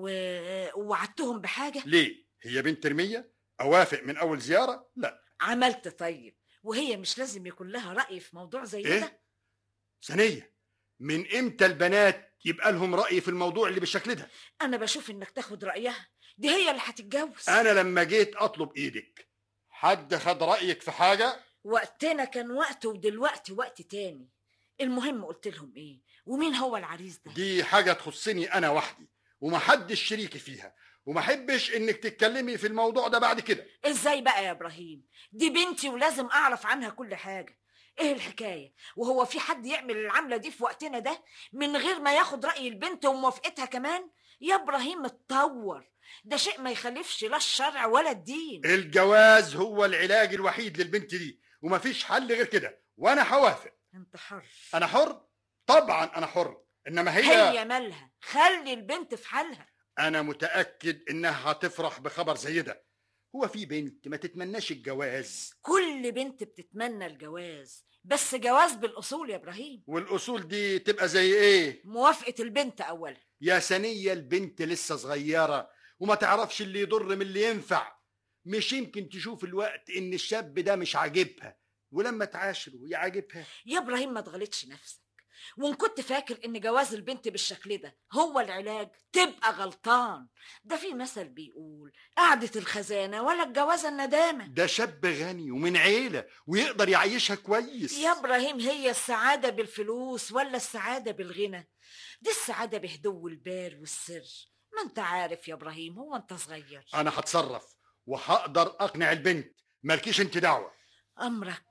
ووعدتهم بحاجة؟ ليه؟ هي بنت رمية؟ اوافق من اول زيارة؟ لا. عملت طيب، وهي مش لازم يكون لها رأي في موضوع زي إيه؟ ده؟ ثانية، من امتى البنات يبقى لهم رأي في الموضوع اللي بالشكل ده؟ انا بشوف انك تاخد رأيها، دي هي اللي هتتجوز. انا لما جيت اطلب ايدك حد خد رأيك في حاجة؟ وقتنا كان وقت ودلوقتي وقت تاني. المهم قلت لهم ايه؟ ومين هو العريس ده؟ دي حاجة تخصني انا وحدي ومحدش شريكي فيها، وما احبش انك تتكلمي في الموضوع ده بعد كده. ازاي بقى يا ابراهيم؟ دي بنتي ولازم اعرف عنها كل حاجة. ايه الحكاية؟ وهو في حد يعمل العملة دي في وقتنا ده من غير ما ياخد رأي البنت وموافقتها كمان؟ يا ابراهيم اتطور، ده شيء ما يخالفش لا الشرع ولا الدين. الجواز هو العلاج الوحيد للبنت دي ومفيش حل غير كده، وانا هوافق. انت حر. انا حر؟ طبعا انا حر، انما هي مالها؟ خلي البنت في حالها. انا متأكد انها هتفرح بخبر زي ده. هو في بنت ما تتمناش الجواز؟ كل بنت بتتمنى الجواز، بس جواز بالأصول يا إبراهيم. والأصول دي تبقى زي إيه؟ موافقة البنت أولا. يا سنية، البنت لسه صغيرة وما تعرفش اللي يضر من اللي ينفع. مش يمكن تشوف الوقت إن الشاب ده مش عاجبها ولما تعاشره يعجبها. يا إبراهيم ما تغلطش نفسك، وإن كنت فاكر إن جواز البنت بالشكل ده هو العلاج تبقى غلطان. ده في مثل بيقول قعدة الخزانة ولا الجوازة الندامة. ده شاب غني ومن عيلة ويقدر يعيشها كويس. يا إبراهيم، هي السعادة بالفلوس ولا السعادة بالغنى؟ دي السعادة بهدوء البال والسر. ما انت عارف يا إبراهيم، هو انت صغير. أنا هتصرف وهقدر أقنع البنت، مالكيش انت دعوة. أمرك.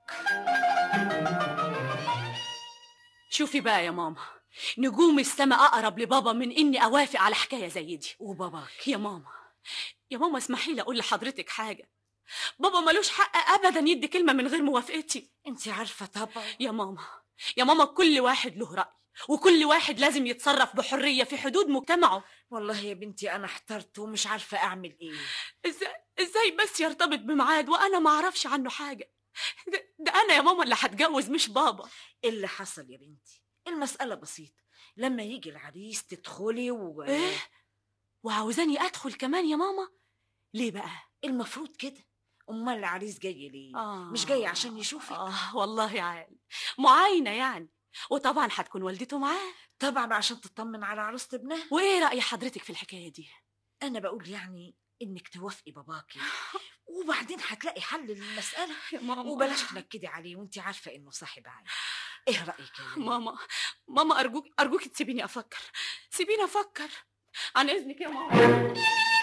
شوفي بقى يا ماما، نجوم السما أقرب لبابا من إني أوافق على حكاية زي دي. وباباك؟ يا ماما اسمحي لي أقول لحضرتك حاجة. بابا ملوش حق أبدا يدي كلمة من غير موافقتي. انت عارفة طبعا. يا ماما كل واحد له رأي، وكل واحد لازم يتصرف بحرية في حدود مجتمعه. والله يا بنتي أنا احترت ومش عارفة أعمل إيه. إزاي بس يرتبط بميعاد وأنا ما أعرفش عنه حاجة؟ ده أنا يا ماما اللي هتجوز مش بابا. اللي حصل يا بنتي، المسألة بسيطة، لما يجي العريس تدخلي ايه؟ وعاوزاني ادخل كمان يا ماما؟ ليه بقى؟ المفروض كده. امال العريس جاي ليه؟ مش آه. جاي عشان يشوفك؟ والله عال، معاينة يعني، وطبعا هتكون والدته معاه. طبعا عشان تطمن على عروسة ابنها. وايه رأي حضرتك في الحكاية دي؟ انا بقول يعني انك توافقي باباكي وبعدين هتلاقي حل للمسألة. يا ماما، وبلاش تنكدي عليه وانت عارفة انه صاحب عين. ايه رأيك يا ليلى؟ ماما ارجوك تسيبيني افكر، سيبيني افكر عن اذنك يا ماما.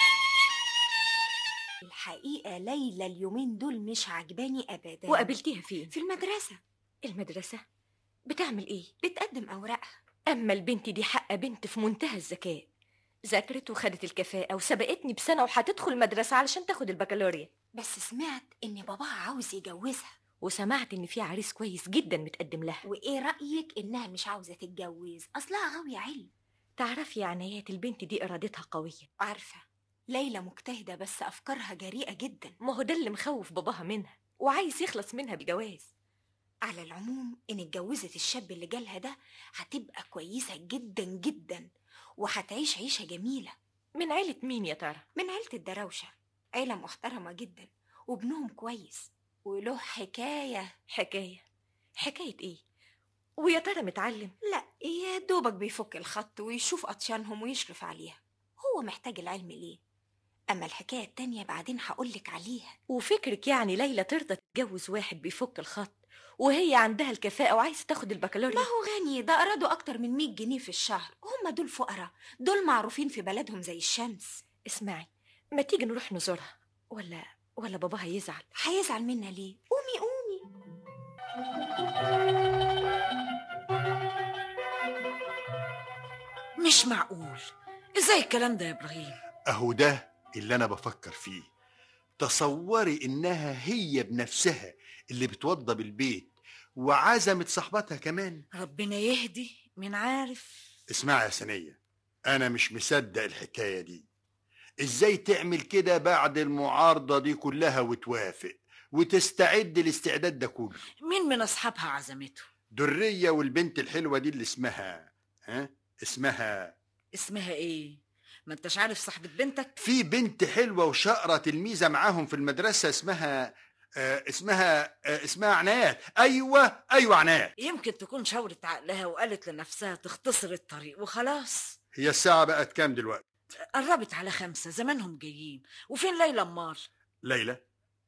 الحقيقة ليلى اليومين دول مش عجباني أبدا. وقابلتيها فين؟ في المدرسة. المدرسة؟ بتعمل ايه؟ بتقدم أوراقها. اما البنت دي حق بنت في منتهى الذكاء، ذاكرت وخدت الكفاءة وسبقتني بسنة وهتدخل مدرسة علشان تاخد البكالوريا. بس سمعت إن باباها عاوز يجوزها. وسمعت ان في عريس كويس جدا متقدم لها. وإيه رأيك إنها مش عاوزة تتجوز؟ أصلها غاوية علم. تعرفي يا عنايات البنت دي إرادتها قوية. عارفة ليلى مجتهدة بس أفكارها جريئة جدا. ما هو ده اللي مخوف باباها منها وعايز يخلص منها بالجواز. على العموم إن اتجوزت الشاب اللي جالها ده هتبقى كويسة جدا جدا وهتعيش عيشة جميلة. من عيلة مين يا ترى؟ من عيلة الدراوشة، عيلة محترمة جدا وابنهم كويس وله حكاية. حكاية ايه؟ ويا ترى متعلم؟ لا، يا دوبك بيفك الخط ويشوف أطشانهم ويشرف عليها. هو محتاج العلم ليه؟ أما الحكاية التانية بعدين هقولك عليها. وفكرك يعني ليلى ترضى تتجوز واحد بيفك الخط وهي عندها الكفاءة وعايزة تاخد البكالوريا؟ ما هو غني، ده أرادوا أكتر من 100 جنيه في الشهر. هم دول فقراء، دول معروفين في بلدهم زي الشمس. اسمعي، ما تيجي نروح نزورها؟ ولا باباها يزعل؟ هيزعل منا ليه؟ قومي. مش معقول، ازاي الكلام ده يا ابراهيم؟ اهو ده اللي انا بفكر فيه. تصوري انها هي بنفسها اللي بتوضب البيت وعزمت صاحبتها كمان. ربنا يهدي، مين عارف. اسمعي يا سنية، انا مش مصدق الحكاية دي. ازاي تعمل كده بعد المعارضة دي كلها وتوافق وتستعد الاستعداد ده كله؟ مين من اصحابها عزمته؟ درية والبنت الحلوة دي اللي اسمها ايه؟ ما انتش عارف صاحبة بنتك؟ في بنت حلوة وشقرة تلميذة معاهم في المدرسة اسمها عنايات. ايوه عنايات. يمكن تكون شاورت عقلها وقالت لنفسها تختصر الطريق وخلاص. هي الساعة بقت كام دلوقتي؟ قربت على 5، زمانهم جايين. وفين ليلى امال؟ ليلى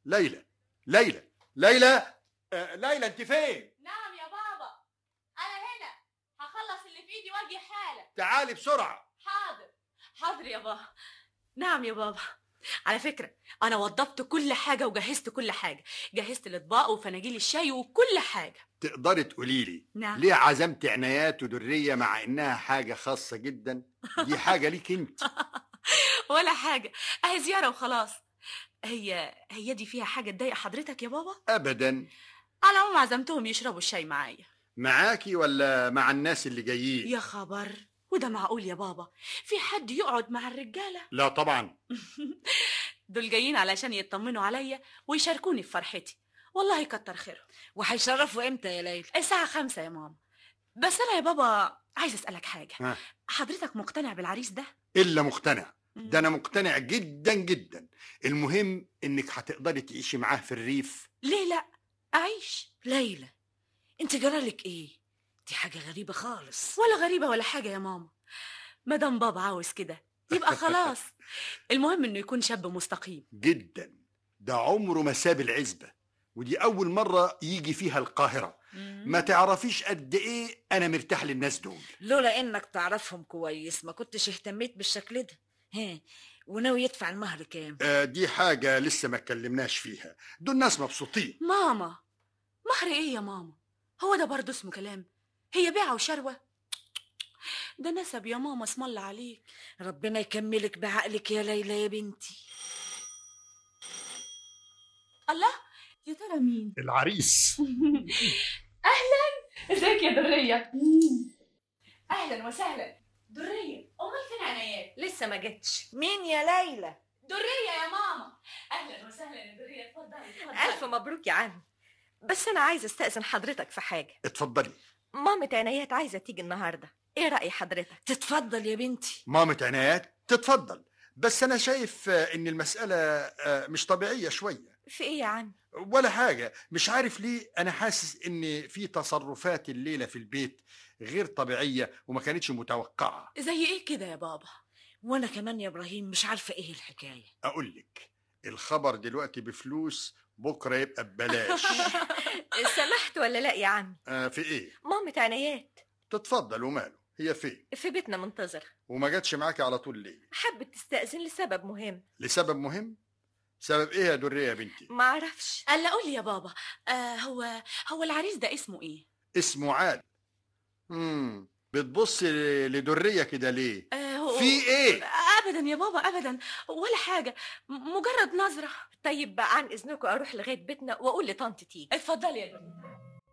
انت فين؟ نعم يا بابا، انا هنا، هخلص اللي في ايدي واجي حالا. تعالي بسرعة. حاضر يا بابا. نعم يا بابا، على فكرة أنا وضبت كل حاجة وجهزت كل حاجة، جهزت الأطباق وفناجيل الشاي وكل حاجة. تقدري تقولي لي نعم. ليه عزمت عنايات ودرية مع إنها حاجة خاصة جدا؟ دي حاجة ليك أنت. ولا حاجة، أهي زيارة وخلاص. هي دي فيها حاجة تضايق حضرتك يا بابا؟ أبدا. على العموم عزمتهم يشربوا الشاي معايا. معاكي ولا مع الناس اللي جايين؟ يا خبر، وده معقول يا بابا؟ في حد يقعد مع الرجالة؟ لا طبعا. دول جايين علشان يطمنوا عليا ويشاركوني في فرحتي، والله كتر خيرهم. وهيشرفوا امتى يا ليلى؟ الساعة 5 يا ماما. بس أنا يا بابا عايز أسألك حاجة. حضرتك مقتنع بالعريس ده؟ إلا مقتنع، ده أنا مقتنع جدا جدا. المهم إنك هتقدري تعيشي معاه في الريف. ليه لا أعيش؟ ليلى انت جرالك ايه؟ دي حاجة غريبة خالص. ولا غريبة ولا حاجة يا ماما، مادام بابا عاوز كده يبقى خلاص. المهم إنه يكون شاب مستقيم جدا. ده عمره ما ساب العزبة، ودي أول مرة يجي فيها القاهرة. ما تعرفيش قد إيه أنا مرتاح للناس دول. لولا إنك تعرفهم كويس ما كنتش اهتميت بالشكل ده. وناوي يدفع المهر كام؟ دي حاجة لسه ما اتكلمناش فيها. دول ناس مبسوطين. ماما، مهر إيه يا ماما؟ هو ده برضه اسمه كلام؟ هي بيعة وشروة؟ ده نسب يا ماما، اسم الله عليك. ربنا يكملك بعقلك يا ليلى يا بنتي. الله، يا ترى مين؟ العريس. أهلا، ازيك يا درية؟ أهلا وسهلا. درية، أمال فين عنايات؟ لسه ما جتش. مين يا ليلى؟ درية يا ماما. أهلا وسهلا يا درية، اتفضلي. ألف مبروك يا عم. بس أنا عايزة أستأذن حضرتك في حاجة. اتفضلي. مامة عنايات عايزة تيجي النهاردة، ايه رأي حضرتك؟ تتفضل يا بنتي. مامة عنايات تتفضل، بس أنا شايف إن المسألة مش طبيعية شوية. في ايه يا عم؟ ولا حاجة، مش عارف ليه أنا حاسس إن في تصرفات الليلة في البيت غير طبيعية وما كانتش متوقعة. زي ايه كده يا بابا؟ وانا كمان يا ابراهيم مش عارفه ايه الحكايه. أقول لك، الخبر دلوقتي بفلوس، بكرة يبقى ببلاش. سمحت ولا لا يا عم؟ في إيه؟ مامة عنايات تتفضل، وماله، هي فين؟ في بيتنا منتظرة. وما جاتش معاكي على طول ليه؟ حبت تستأذن لسبب مهم. لسبب مهم؟ سبب إيه يا درية يا بنتي؟ ما اعرفش. قال قول لي يا بابا، هو العريس ده اسمه ايه؟ اسمه عاد. بتبص لدرية كده ليه؟ هو في إيه؟ ابدا يا بابا ابدا، ولا حاجه، مجرد نظره. طيب بقى عن اذنكم اروح لغاية بيتنا واقول لطنط تيجي. اتفضلي يا بنتي.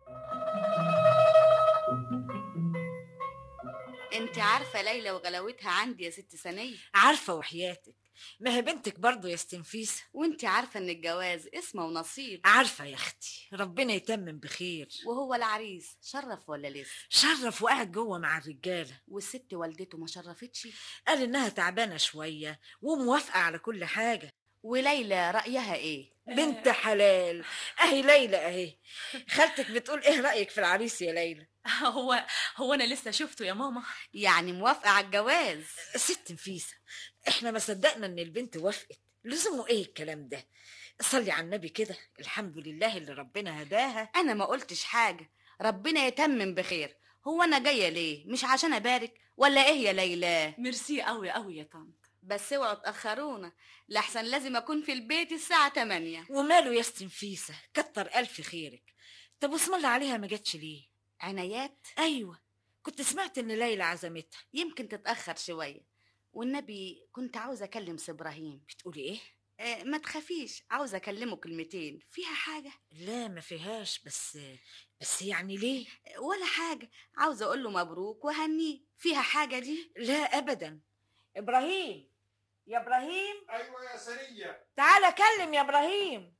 انت عارفة ليلى وغلاوتها عندي يا ست سنية. عارفه وحياتك، ما هي بنتك برضه يا استنفيسه. وانت عارفة ان الجواز اسمه ونصيب. عارفه يا اختي، ربنا يتمم بخير. وهو العريس شرف ولا لسه؟ شرف وقاعد جوه مع الرجاله. والست والدته ما شرفتش؟ قال انها تعبانه شويه وموافقه على كل حاجه. وليلى رأيها ايه؟ بنت حلال اهي ليلى اهي. خالتك بتقول ايه رأيك في العريس يا ليلى؟ هو انا لسه شفته يا ماما. يعني موافقة على الجواز؟ ست نفيسه، احنا ما صدقنا ان البنت وافقت، لزومه ايه الكلام ده؟ صلي على النبي كده، الحمد لله اللي ربنا هداها. انا ما قلتش حاجة، ربنا يتمم بخير. هو انا جاية ليه؟ مش عشان ابارك ولا ايه يا ليلى؟ ميرسي قوي قوي يا طنط. بس اوعوا تأخرونا، لحسن لازم اكون في البيت الساعة 8. وماله يا ست نفيسه، كتر الف خيرك. طب واسم الله عليها ما جاتش ليه؟ عنايات؟ ايوه، كنت سمعت ان ليلى عزمتها. يمكن تتأخر شوية. والنبي كنت عاوزة اكلم ابراهيم. بتقولي ايه؟ ما تخافيش، عاوزة اكلمه كلمتين. فيها حاجة؟ لا ما فيهاش، بس يعني ليه؟ ولا حاجة، عاوزة اقول له مبروك وهنيه. فيها حاجة دي؟ لا ابدا. ابراهيم، يا ابراهيم. أيوة يا سنية. تعالى كلم يا ابراهيم.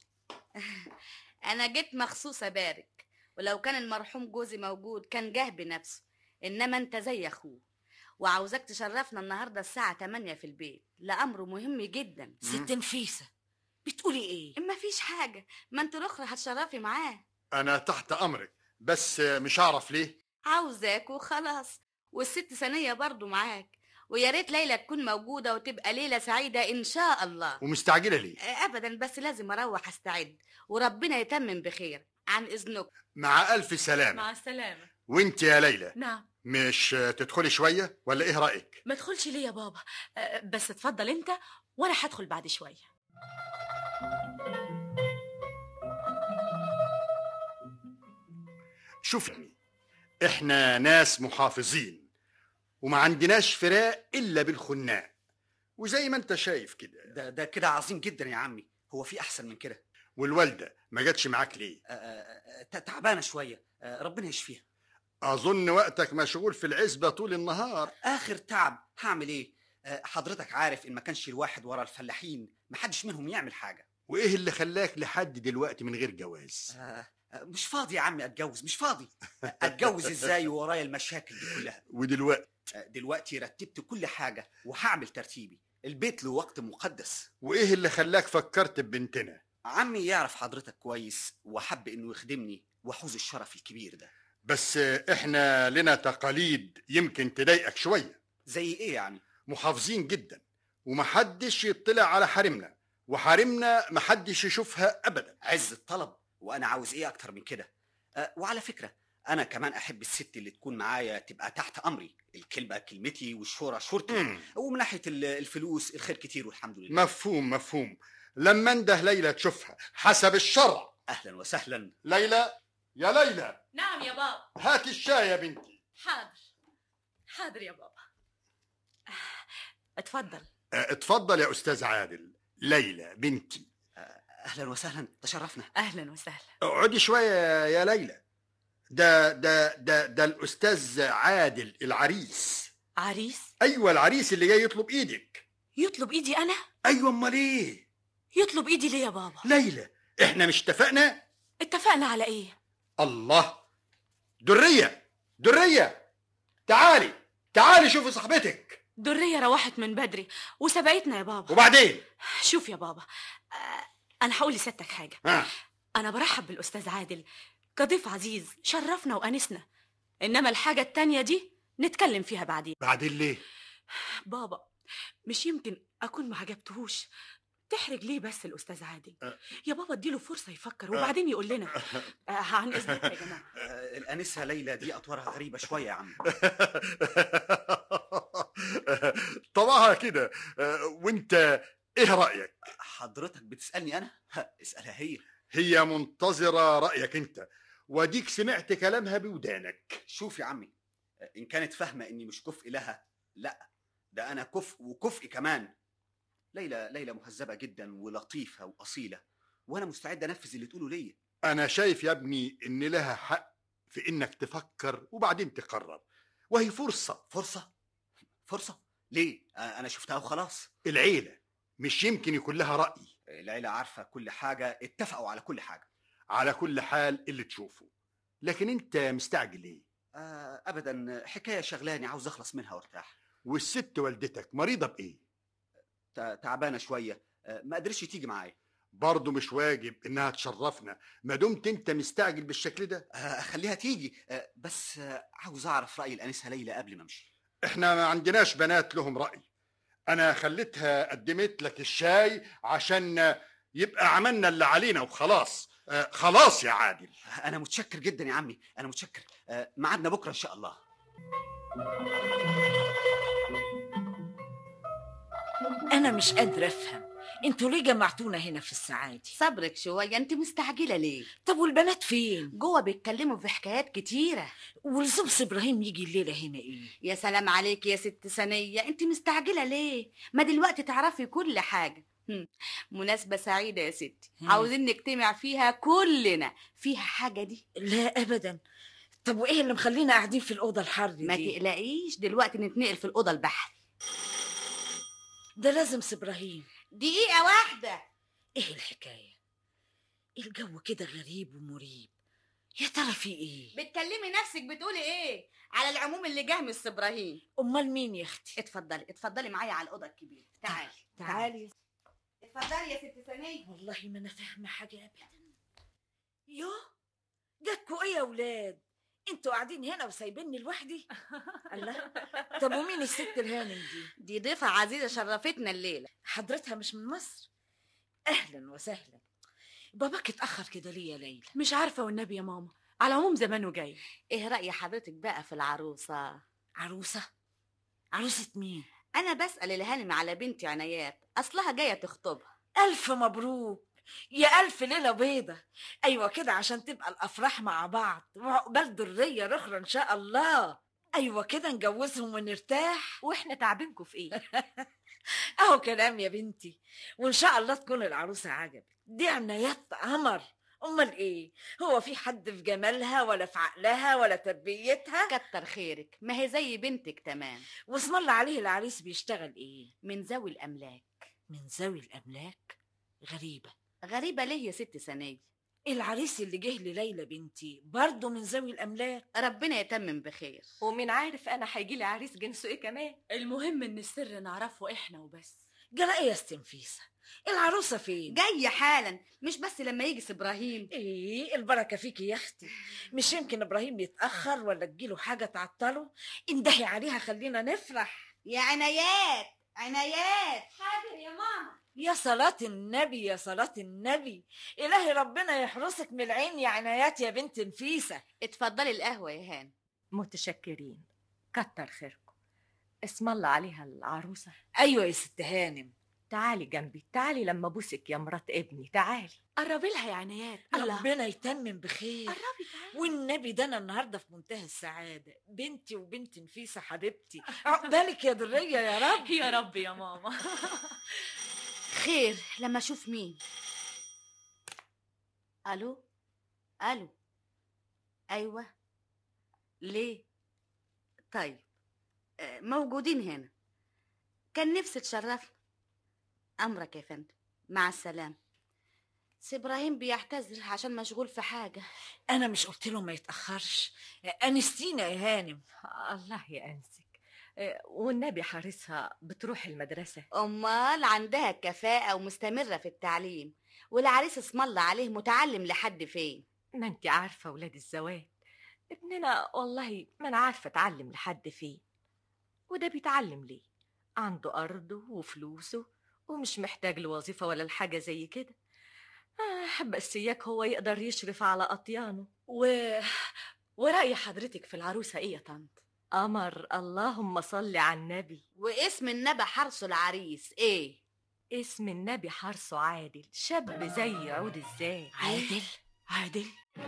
انا جيت مخصوص ابارك، ولو كان المرحوم جوزي موجود كان جه بنفسه، انما انت زي اخوه، وعاوزاك تشرفنا النهارده الساعه 8 في البيت لامر مهم جدا. ست نفيسه، بتقولي ايه؟ ما فيش حاجه، ما انت الاخرى هتشرفي معاه. أنا تحت أمرك، بس مش هعرف ليه. عاوزاك وخلاص، والست سنيه برضو معاك، ويا ريت ليلى تكون موجوده وتبقى ليله سعيده ان شاء الله. ومستعجلة ليه؟ ابدا، بس لازم اروح استعد، وربنا يتمم بخير. عن اذنك. مع ألف سلامة. مع السلامه. وانت يا ليلى، نعم. مش تدخلي شوية ولا ايه رأيك؟ ما تدخلش ليه يا بابا؟ بس اتفضل انت، وانا هدخل بعد شويه. شوفي، احنا ناس محافظين وما عندناش فراق الا بالخناق، وزي ما انت شايف كده. ده كده عظيم جدا يا عمي، هو في احسن من كده؟ والوالدة ما جاتش معاك ليه؟ تعبانه شويه، ربنا يشفيها. اظن وقتك مشغول في العزبة طول النهار. اخر تعب، هعمل ايه؟ حضرتك عارف ان ما كانش الواحد ورا الفلاحين محدش منهم يعمل حاجه. وايه اللي خلاك لحد دلوقتي من غير جواز؟ مش فاضي يا عمي اتجوز، مش فاضي. اتجوز ازاي ورايا المشاكل دي كلها؟ ودلوقتي؟ دلوقتي رتبت كل حاجه وهعمل ترتيبي، البيت له وقت مقدس. وايه اللي خلاك فكرت ببنتنا؟ عمي يعرف حضرتك كويس وحب انه يخدمني واحوز الشرف الكبير ده. بس احنا لنا تقاليد يمكن تضايقك شوية. زي ايه يعني؟ محافظين جدا، ومحدش يطلع على حرمنا، وحرمنا محدش يشوفها ابدا. عز الطلب، وانا عاوز ايه اكتر من كده؟ وعلى فكرة انا كمان احب الست اللي تكون معايا تبقى تحت امري، الكلمة كلمتي والشورى شورتي. ومن ناحية الفلوس الخير كتير والحمد لله. مفهوم مفهوم. لما انده ليلى تشوفها حسب الشرع. اهلا وسهلا. ليلى، يا ليلى. نعم يا بابا. هاتي الشاي يا بنتي. حاضر حاضر يا بابا. اتفضل. اتفضل يا استاذ عادل. ليلى بنتي. اهلا وسهلا، تشرفنا. اهلا وسهلا. اقعدي شويه يا ليلى. ده الاستاذ عادل العريس. عريس؟ ايوه العريس اللي جاي يطلب ايدك. يطلب ايدي انا؟ ايوه امال ايه؟ يطلب ايدي ليه يا بابا؟ ليلى، احنا مش اتفقنا؟ اتفقنا على ايه؟ الله، درية، تعالي شوفي صاحبتك. درية روحت من بدري وسبقتنا يا بابا. وبعدين؟ شوف يا بابا، أنا هقول لستك حاجة. أنا برحب بالأستاذ عادل كضيف عزيز، شرفنا وأنسنا، إنما الحاجة التانية دي نتكلم فيها بعدين. بعدين ليه؟ بابا، مش يمكن أكون ما عجبتهوش، تحرج ليه بس الأستاذ عادل؟ يا بابا اديله فرصة يفكر وبعدين يقول لنا. عن إذنك يا جماعة. الأنسة ليلى دي أطوارها غريبة شوية يا عم. طبعها كده. وانت ايه رأيك؟ حضرتك بتسألني أنا؟ اسألها هي منتظرة رأيك انت، واديك سمعت كلامها بودانك. شوف يا عمي، إن كانت فاهمة إني مش كفء لها، لا ده أنا كفء وكفء كمان. ليلى مهذبة جدا ولطيفة وأصيلة، وأنا مستعد أنفذ اللي تقوله ليا. أنا شايف يا ابني إن لها حق في إنك تفكر وبعدين تقرر، وهي فرصة؟ ليه؟ أنا شفتها وخلاص. العيلة مش يمكن يكون لها رأي؟ العيلة عارفة كل حاجة، اتفقوا على كل حاجة. على كل حال اللي تشوفه، لكن أنت مستعجل ليه؟ أبدا، حكاية شغلاني عاوز أخلص منها وارتاح. والست والدتك مريضة بإيه؟ تعبانة شوية، ما قدرش تيجي معايا. برضه مش واجب إنها تشرفنا ما دمت أنت مستعجل بالشكل ده؟ أخليها تيجي، بس عاوز أعرف رأي الأنسة ليلى قبل ما أمشي. إحنا ما عندناش بنات لهم رأي. أنا خليتها قدمت لك الشاي عشان يبقى عملنا اللي علينا وخلاص. خلاص يا عادل. أنا متشكر جدا يا عمي، أنا متشكر. ميعادنا بكرة إن شاء الله. أنا مش قادرة أفهم، انتوا ليه جمعتونا هنا في السعادة؟ صبرك شوية، انت مستعجلة ليه؟ طب والبنات فين؟ جوه بيتكلموا في حكايات كتيرة. ولزوم إبراهيم يجي الليلة هنا إيه؟ يا سلام عليك يا ست سنية، انت مستعجلة ليه؟ ما دلوقتي تعرفي كل حاجة. مناسبة سعيدة يا ستي، عاوزين نجتمع فيها كلنا. فيها حاجة دي؟ لا أبدا. طب وإيه اللي مخلينا قاعدين في الأوضة الحر دي؟ ما تقلقيش، دلوقتي نتنقل في الأوضة البحري. ده لازم إبراهيم. دقيقة واحدة. إيه الحكاية؟ الجو كده غريب ومريب، يا ترى في إيه؟ بتكلمي نفسك بتقولي إيه؟ على العموم اللي جه من إبراهيم. أمال مين يا أختي؟ اتفضلي معايا على الأوضة الكبيرة. تعالي. اتفضلي يا ست سنية. والله ما أنا فاهمة حاجة أبدا. يوه، جاتكوا إيه يا ولاد؟ انتوا قاعدين هنا وسايبيني لوحدي؟ الله، طب ومين الست الهانم دي؟ دي ضيفة عزيزة شرفتنا الليلة. حضرتها مش من مصر؟ أهلا وسهلا. باباك اتأخر كده ليه يا ليلى؟ مش عارفة والنبي يا ماما، على العموم زمانه جاي. ايه رأي حضرتك بقى في العروسة؟ عروسة مين؟ أنا بسأل الهانم على بنتي عنايات، أصلها جاية تخطبها. ألف مبروك، يا ألف ليلة بيضة. أيوة كده، عشان تبقى الأفراح مع بعض وعقبال درية رخرة إن شاء الله. أيوة كده، نجوزهم ونرتاح. واحنا تعبينكم في ايه؟ أهو كلام يا بنتي، وإن شاء الله تكون العروسة عجبت. دي عنايات قمر. أمال إيه؟ هو في حد في جمالها ولا في عقلها ولا تربيتها؟ كتر خيرك، ما هي زي بنتك تمام. واسم الله عليه، العريس بيشتغل إيه؟ من ذوي الأملاك. من ذوي الأملاك؟ غريبة ليه يا ست سنية؟ العريس اللي جه لليلى بنتي برضه من ذوي الأملاك. ربنا يتمم بخير. ومين عارف أنا هيجيلي عريس جنسه إيه كمان. المهم إن السر نعرفه إحنا وبس. جرى إيه يا استنفيسة؟ العروسة فين؟ جاية حالا، مش بس لما يجي إبراهيم. إيه البركة فيكي يا أختي، مش يمكن إبراهيم يتأخر ولا تجيله حاجة تعطله؟ اندهي عليها خلينا نفرح. يا عنايات. حاضر يا ماما. يا صلاة النبي، يا صلاة النبي، إلهي ربنا يحرسك من العين يا عنايات يا بنت نفيسة. اتفضلي القهوة يا هان. متشكرين، كتر خيركم. اسم الله عليها العروسة. أيوة يا ست هانم. تعالي جنبي، تعالي لما بوسك يا مرات ابني، تعالي. قربي لها يا عنايات. ربنا يتمم بخير. قربي تعالي. والنبي ده أنا النهاردة في منتهى السعادة، بنتي وبنت نفيسة حبيبتي. عقبالك يا درية يا رب. يا رب يا ماما. خير، لما أشوف مين. ألو. أيوة. ليه؟ طيب، موجودين هنا. كان نفسي تشرفنا. أمرك يا فندم، مع السلامة. بس ابراهيم بيعتذر عشان مشغول في حاجه. انا مش قلت له ما يتاخرش؟ انستينا يا هانم. الله يأنسك. والنبي حارسها بتروح المدرسة. امال عندها كفاءه ومستمره في التعليم، والعريس اسم الله عليه متعلم لحد فين. ما انت عارفة ولاد الزواج، ابننا والله ما انا عارفة اتعلم لحد فين. وده بيتعلم ليه؟ عنده أرضه وفلوسه ومش محتاج لوظيفة ولا الحاجة زي كده. بس إياك هو يقدر يشرف على أطيانه. ورأي حضرتك في العروسة ايه يا طنط؟ قمر، اللهم صل على النبي. واسم النبي حرصه العريس ايه؟ اسم النبي حرصه عادل، شاب زي عود الزاي. عادل.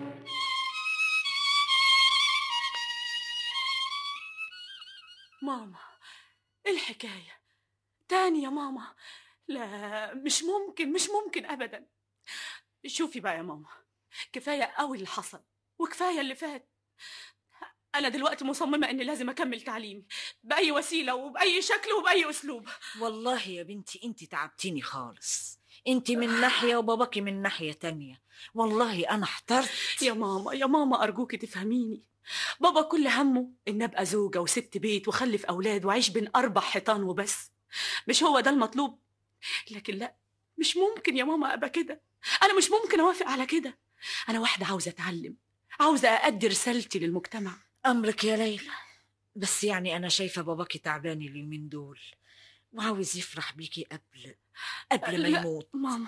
ماما، ايه الحكاية؟ تاني يا ماما؟ لا، مش ممكن أبدا. شوفي بقى يا ماما، كفاية قوي اللي حصل وكفاية اللي فات. أنا دلوقتي مصممة إني لازم أكمل تعليمي بأي وسيلة وبأي شكل وبأي أسلوب. والله يا بنتي انت تعبتيني خالص، انت من ناحية وباباكي من ناحية تانية. والله أنا احترت. يا ماما أرجوكي تفهميني. بابا كل همه إن أبقى زوجة وست بيت وخلف أولاد وعيش بين 4 حيطان وبس. مش هو ده المطلوب؟ لكن لا، مش ممكن يا ماما أبقى كده. أنا مش ممكن أوافق على كده. أنا واحدة عاوزة أتعلم، عاوزة أأدي رسالتي للمجتمع. أمرك يا ليلى، بس يعني أنا شايفة باباكي تعبان اليومين دول وعاوز يفرح بيكي قبل ما يموت. ماما،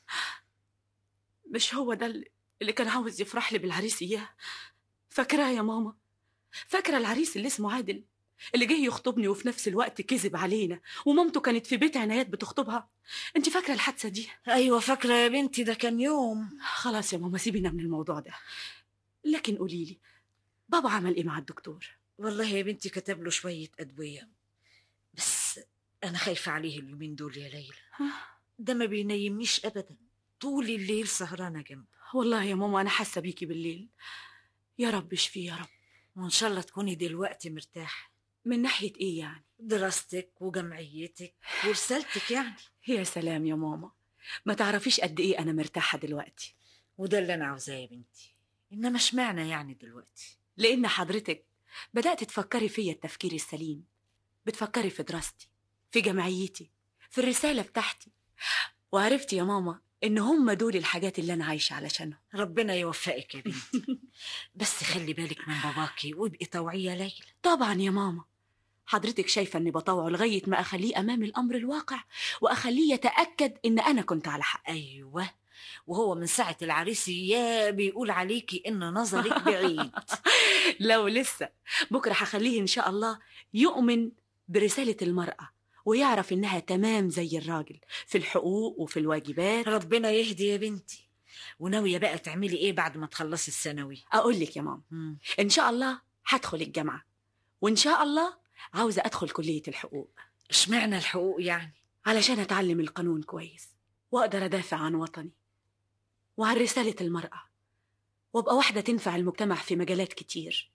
مش هو ده اللي كان عاوز يفرح لي بالعريس إياه؟ فاكراه يا ماما؟ فاكرة العريس اللي اسمه عادل، اللي جه يخطبني وفي نفس الوقت كذب علينا ومامته كانت في بيت عنايات بتخطبها؟ انت فاكرة الحادثة دي؟ أيوة فاكرة يا بنتي، ده كان يوم. خلاص يا ماما، سيبينا من الموضوع ده. لكن قوليلي، بابا عمل ايه مع الدكتور؟ والله يا بنتي كتب له شوية أدوية، بس أنا خايفة عليه اليومين دول يا ليلى. ده ما بينيمنيش أبدا، طول الليل سهرانة جنبه. والله يا ماما أنا حاسة بيكي بالليل. يا رب اشفيه يا رب. وإن شاء الله تكوني دلوقتي مرتاحة. من ناحية ايه يعني؟ دراستك وجمعيتك ورسالتك يعني. يا سلام يا ماما، ما تعرفيش قد ايه أنا مرتاحة دلوقتي. وده اللي أنا عاوزاه يا بنتي، إنما اشمعنى يعني دلوقتي؟ لأن حضرتك بدأت تفكري فيا التفكير السليم. بتفكري في دراستي، في جمعيتي، في الرسالة بتاعتي، وعرفتي يا ماما إن هم دول الحاجات اللي أنا عايشة علشانهم. ربنا يوفقك يا بنتي. بس خلي بالك من باباكي وابقي طوعية ليلى. طبعا يا ماما، حضرتك شايفة إني بطوعه لغاية ما أخليه أمام الأمر الواقع وأخليه يتأكد إن أنا كنت على حق. أيوة، وهو من ساعة العريس يا بيقول عليكي إن نظرك بعيد. لو لسه، بكرة هخليه إن شاء الله يؤمن برسالة المرأة ويعرف إنها تمام زي الراجل في الحقوق وفي الواجبات. ربنا يهدي يا بنتي. وناوية بقى تعملي إيه بعد ما تخلصي الثانوي؟ أقول لك يا ماما، إن شاء الله هدخل الجامعة، وإن شاء الله عاوزة أدخل كلية الحقوق. اشمعنى الحقوق يعني؟ علشان أتعلم القانون كويس وأقدر أدافع عن وطني وعن رسالة المرأة، وأبقى واحدة تنفع المجتمع في مجالات كتير.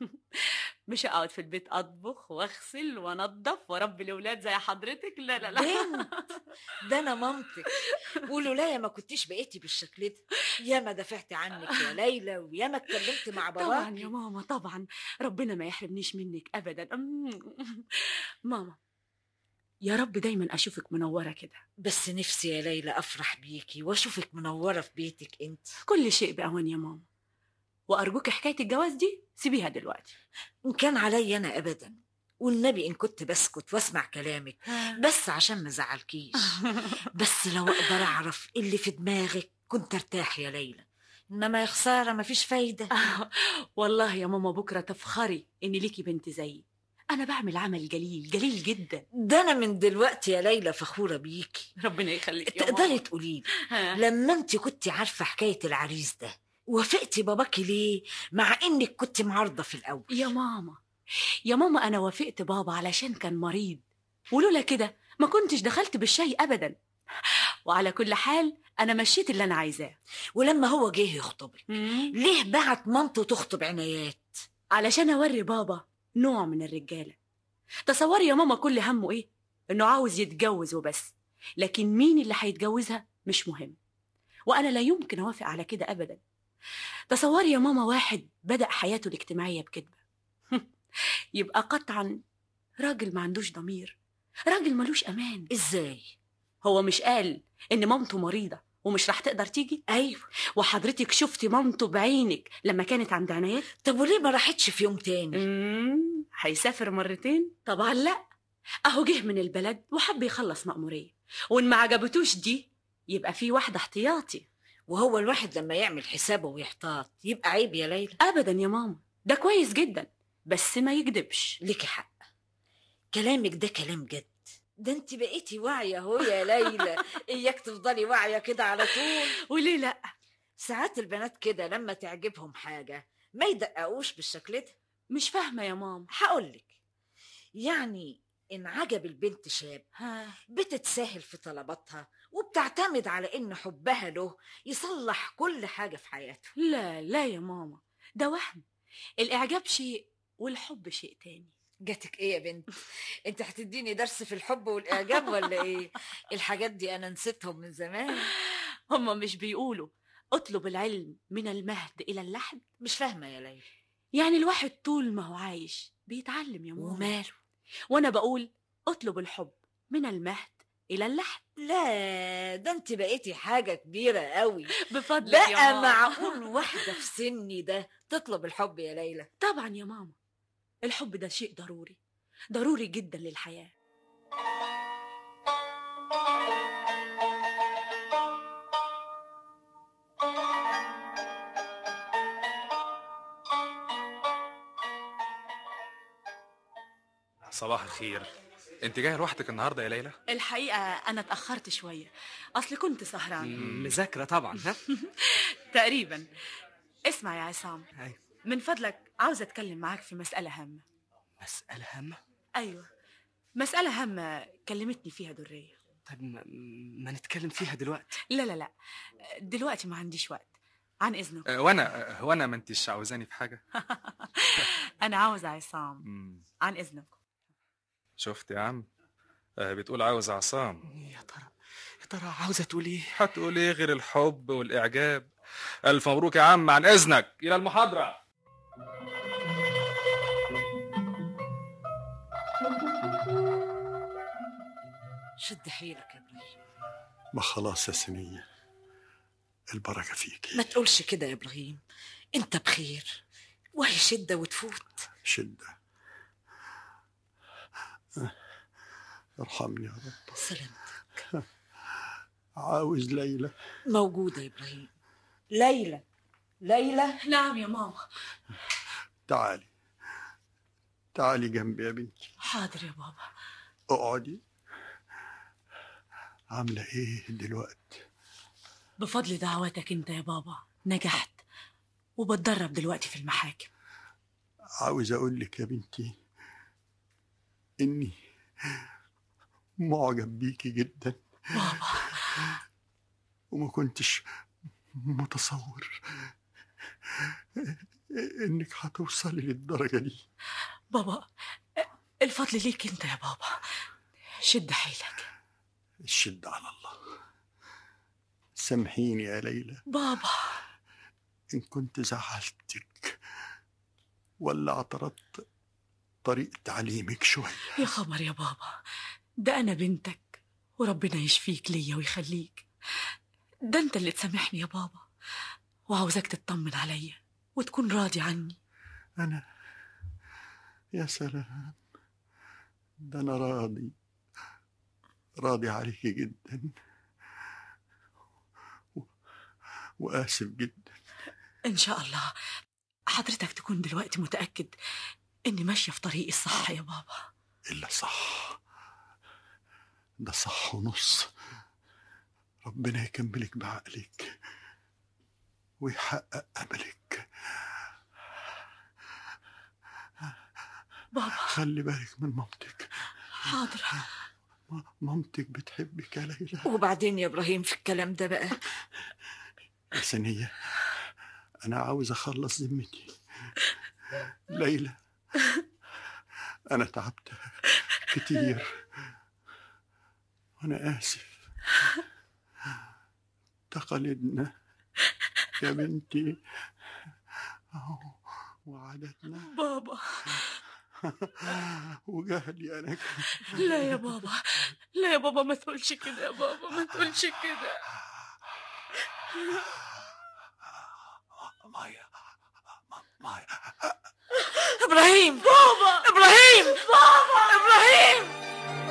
مش أقعد في البيت أطبخ وأغسل وأنظف وأربي الأولاد زي حضرتك. لا لا لا. بنت، ده أنا مامتك، ولولايا ما كنتيش بقيتي بالشكل ده. ياما دافعت عنك يا ليلى وياما اتكلمت مع باباكي. طبعا يا ماما طبعا، ربنا ما يحرمنيش منك أبدا. ماما، يا رب دايما أشوفك منورة كده. بس نفسي يا ليلى أفرح بيكي وأشوفك منورة في بيتك أنت. كل شيء بأوان يا ماما، وأرجوك حكاية الجواز دي سيبيها دلوقتي. إن كان علي أنا أبدا، والنبي إن كنت بسكت واسمع كلامك بس عشان ما زعلكيش. بس لو أقدر أعرف اللي في دماغك كنت ارتاح يا ليلى، إنما يا خسارة مفيش فايدة. والله يا ماما بكرة تفخري إن ليكي بنت زيي. أنا بعمل عمل جليل جدا. ده أنا من دلوقتي يا ليلى فخورة بيكي. ربنا يخليك يا تقدري ماما. تقولي لما أنت كنت عارفة حكاية العريس ده وافقتي باباكي ليه مع إنك كنت معارضة في الأول؟ يا ماما أنا وافقت بابا علشان كان مريض، ولولا كده ما كنتش دخلت بالشيء أبدا. وعلى كل حال أنا مشيت اللي أنا عايزاه. ولما هو جه يخطبك ليه بعت مامته تخطب عنايات؟ علشان أوري بابا نوع من الرجالة. تصوري يا ماما كل همه إيه؟ إنه عاوز يتجوز وبس، لكن مين اللي هيتجوزها مش مهم. وأنا لا يمكن أوافق على كده أبدا. تصوري يا ماما واحد بدأ حياته الاجتماعية بكذبة. يبقى قطعا راجل ما عندوش ضمير، راجل ملوش أمان. ازاي؟ هو مش قال إن مامته مريضة ومش راح تقدر تيجي؟ ايوه. وحضرتك شفتي مامته بعينك لما كانت عند عنايات؟ طب وليه ما راحتش في يوم تاني؟ هيسافر مرتين؟ طبعا لا. اهو جه من البلد وحب يخلص مأمورية، وان ما عجبتوش دي يبقى في واحدة احتياطي. وهو الواحد لما يعمل حسابه ويحتاط يبقى عيب يا ليلى؟ ابدا يا ماما، ده كويس جدا، بس ما يكدبش. ليكي حق، كلامك ده كلام جد. ده انت بقيتي واعية اهو يا ليلى. اياك تفضلي واعية كده على طول. وليه لا؟ ساعات البنات كده لما تعجبهم حاجة ما يدققوش بالشكل ده. مش فاهمة يا ماما. هقولك، يعني إن عجب البنت شاب بتتساهل في طلباتها وبتعتمد على إن حبها له يصلح كل حاجة في حياته. لا لا يا ماما، ده وهم. الإعجاب شيء والحب شيء تاني. جاتك إيه يا بنت؟ أنت هتديني درس في الحب والإعجاب ولا إيه؟ الحاجات دي أنا نسيتهم من زمان. هما مش بيقولوا اطلب العلم من المهد إلى اللحد؟ مش فاهمة يا ليلى. يعني الواحد طول ما هو عايش بيتعلم يا ماما. وماله؟ وانا بقول اطلب الحب من المهد الى اللحد. لا، ده انت بقيتي حاجة كبيرة قوي. بفضلك يا بقى ماما. معقول واحدة في سني ده تطلب الحب يا ليلى؟ طبعا يا ماما، الحب ده شيء ضروري، ضروري جدا للحياة. صباح الخير. انت جايه لوحدك النهارده يا ليلى؟ الحقيقة أنا اتأخرت شوية، أصل كنت سهرانة. مذاكرة طبعا. ها؟ تقريبا. اسمع يا عصام، أيوة. من فضلك عاوزة أتكلم معاك في مسألة هامة. مسألة هامة؟ أيوة، مسألة هامة كلمتني فيها درية. طيب ما نتكلم فيها دلوقتي. لا لا لا، دلوقتي ما عنديش وقت، عن إذنك. وانا ما انتش عاوزاني في حاجة؟ أنا عاوزة عصام. عن إذنك. شفت يا عم، بتقول عاوز عصام. يا ترى عاوزة تقول ايه؟ هتقول ايه غير الحب والإعجاب؟ ألف مبروك يا عم، عن إذنك إلى المحاضرة. شد حيلك يا ابراهيم. ما خلاص يا سنية، البركة فيك. ما تقولش كده يا ابراهيم، انت بخير وهي شدة وتفوت. شدة؟ ارحمني يا رب. سلامتك. عاوز ليلى. موجودة يا إبراهيم. ليلى. ليلى. نعم يا ماما. تعالي تعالي جنبي يا بنتي. حاضر يا بابا. اقعدي. عاملة ايه دلوقتي؟ بفضل دعواتك انت يا بابا نجحت، وبتدرب دلوقتي في المحاكم. عاوز اقول لك يا بنتي اني معجب بيكي جدا بابا. وما كنتش متصور انك هتوصلي للدرجة دي. بابا الفضل ليك انت يا بابا، شد حيلك. الشد على الله. سامحيني يا ليلى بابا إن كنت زعلتك ولا اعترضت طريقة تعليمك شوية. يا خبر يا بابا، ده أنا بنتك وربنا يشفيك ليا ويخليك. ده أنت اللي تسامحني يا بابا، وعاوزك تطمن عليا وتكون راضي عني. أنا؟ يا سلام، ده أنا راضي عليكي جدا وآسف جدا. إن شاء الله حضرتك تكون دلوقتي متأكد إني ماشية في طريقي الصح يا بابا. إلا صح، ده صح ونص. ربنا يكملك بعقلك ويحقق أملك. بابا خلي بالك من مامتك. حاضر. مامتك بتحبك يا ليلى. وبعدين يا إبراهيم في الكلام ده بقى؟ يا سنية، أنا عاوز أخلص ذمتي. ليلى أنا تعبت كتير وأنا آسف. تقاليدنا يا بنتي وعاداتنا بابا. وجهلي أنا لا يا بابا، لا يا بابا، ما تقولش كده يا بابا، ما تقولش كده. مايا إبراهيم، بابا، إبراهيم، بابا، إبراهيم.